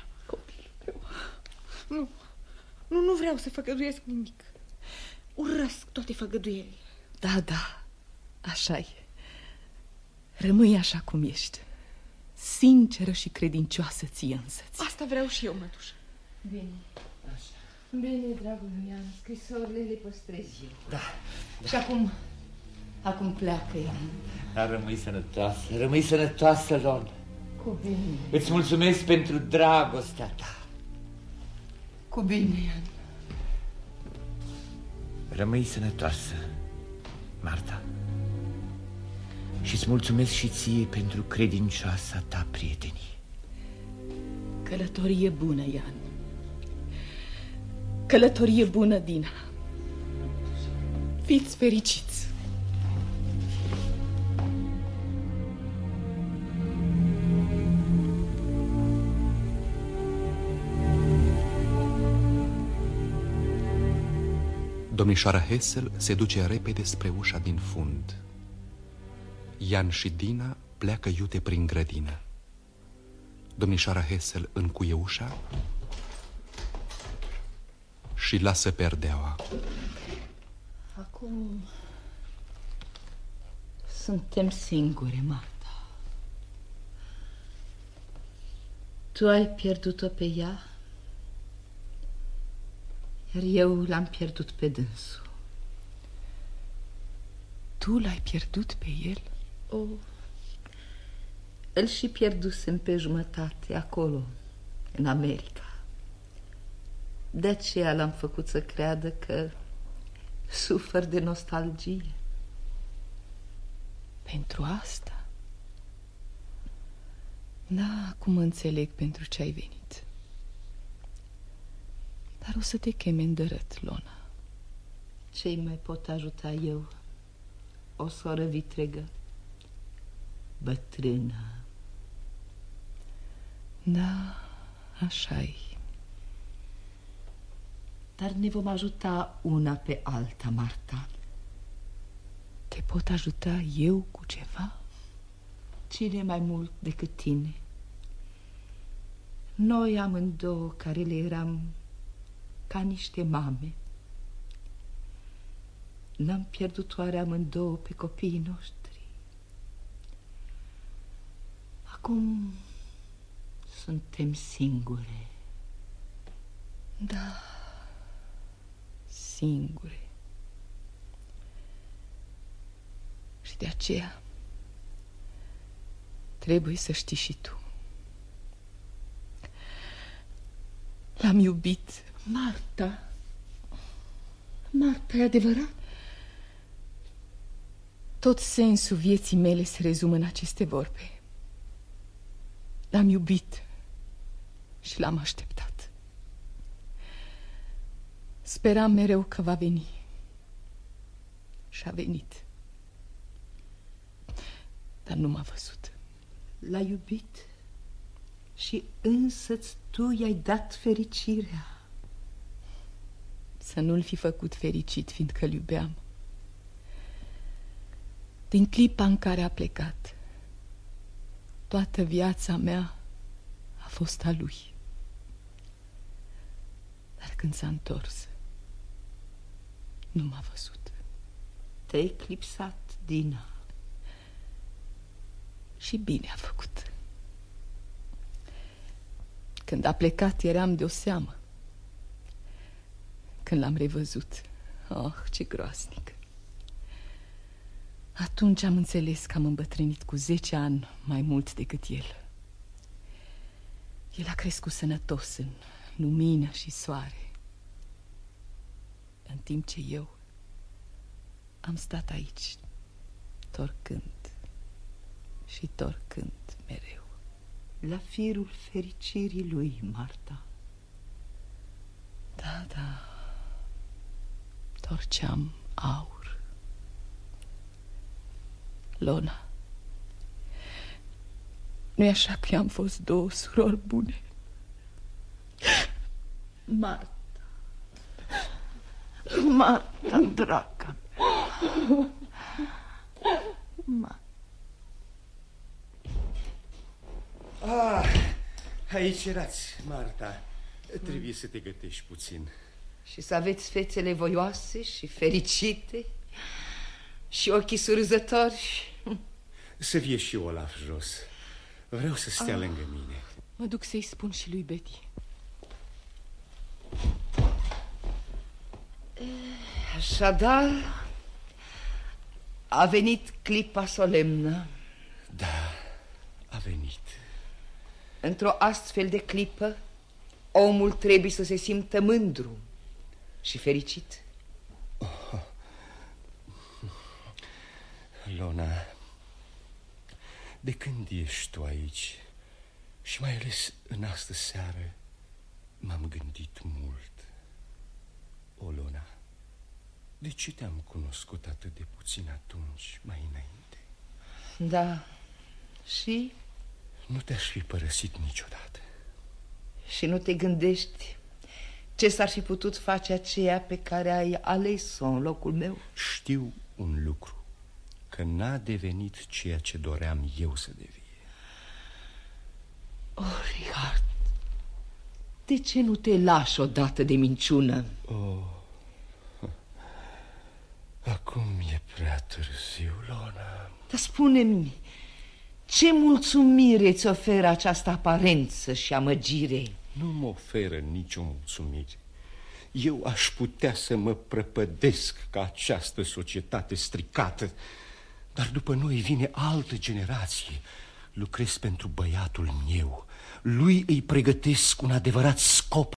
Nu vreau să făgăduiesc nimic. Urăsc toate făgăduielile. Da, așa e. Rămâi așa cum ești, sinceră și credincioasă ție însăți. Asta vreau și eu, mătușă. Bine. Bine, dragul Ian, scrisorile le păstrez eu. Da. Și acum pleacă, Ian. Dar rămâi sănătoasă, Lon. Cu bine. Îți mulțumesc pentru dragostea ta. Cu bine, Ian. Rămâi sănătoasă, Marta. Și-ți mulțumesc și ție pentru credincioasa ta prietenie. Călătorie bună, Ian. Călătorie bună, Dina. Fiți fericiți. Domnișoara Hessel se duce repede spre ușa din fund. Ian și Dina pleacă iute prin grădină. Domnișoara Hessel încuie ușa și lasă perdeaua. Acum suntem singuri, Marta. Tu ai pierdut-o pe ea, iar eu l-am pierdut pe dânsul. Tu l-ai pierdut pe el? Îl și pierdusem pe jumătate acolo, în America. De aceea l-am făcut să creadă că sufăr de nostalgie. Pentru asta? Da, acum înțeleg pentru ce ai venit. Dar o să te cheme îndărăt, Lona. Ce-i mai pot ajuta eu? O soră vitregă, bătrână. Da, așa-i. Dar ne vom ajuta una pe alta, Marta. Te pot ajuta eu cu ceva? Cine mai mult decât tine? Noi amândouă care le eram ca niște mame. N-am pierdut oare amândouă pe copiii noștri? Acum suntem singure. Da, singure. Și de aceea trebuie să știi și tu. L-am iubit. Marta, Marta, e adevărat? Tot sensul vieții mele se rezumă în aceste vorbe. L-am iubit și l-am așteptat. Speram mereu că va veni. Și a venit. Dar nu m-a văzut. L-a iubit și însăți tu i-ai dat fericirea. Să nu-l fi făcut fericit, fiindcă îl iubeam. Din clipa în care a plecat, toată viața mea a fost a lui. Dar când s-a întors, nu m-a văzut. Te-ai eclipsat, Dina. Și bine a făcut. Când a plecat eram de o seamă. Când l-am revăzut, oh, ce groaznic. Atunci am înțeles că am îmbătrânit cu 10 ani mai mult decât el. El a crescut sănătos în lumină și soare, în timp ce eu am stat aici, torcând și torcând mereu. La firul fericirii lui, Marta. Da, da, torceam aur. Lona, nu-i așa că am fost 2 surori bune? Marta, Marta, dragă mea. Aici erați, Marta. Trebuie să te gătești puțin. Și să aveți fețele voioase și fericite și ochii surzători. Să vie și Olaf jos. Vreau să stea lângă mine. Mă duc să-i spun și lui Betty. Așadar, a venit clipa solemnă. Da, a venit. Într-o astfel de clipă, omul trebuie să se simtă mândru și fericit. Oh. Lona, de când ești tu aici, și mai ales în astă seară, m-am gândit mult. O, Lona, de ce te-am cunoscut atât de puțin atunci, mai înainte? Da, și? Nu te-aș fi părăsit niciodată. Și nu te gândești ce s-ar fi putut face aceea pe care ai ales-o în locul meu? Știu un lucru, că n-a devenit ceea ce doream eu să devie. Oh, Richard, de ce nu te lași odată de minciună? Oh, acum e prea târziu, Lona. Dar spune-mi, ce mulțumire îți oferă această aparență și amăgire? Nu mă oferă nicio mulțumire. Eu aș putea să mă prăpădesc ca această societate stricată, dar după noi vine altă generație. Lucrez pentru băiatul meu. Lui îi pregătesc un adevărat scop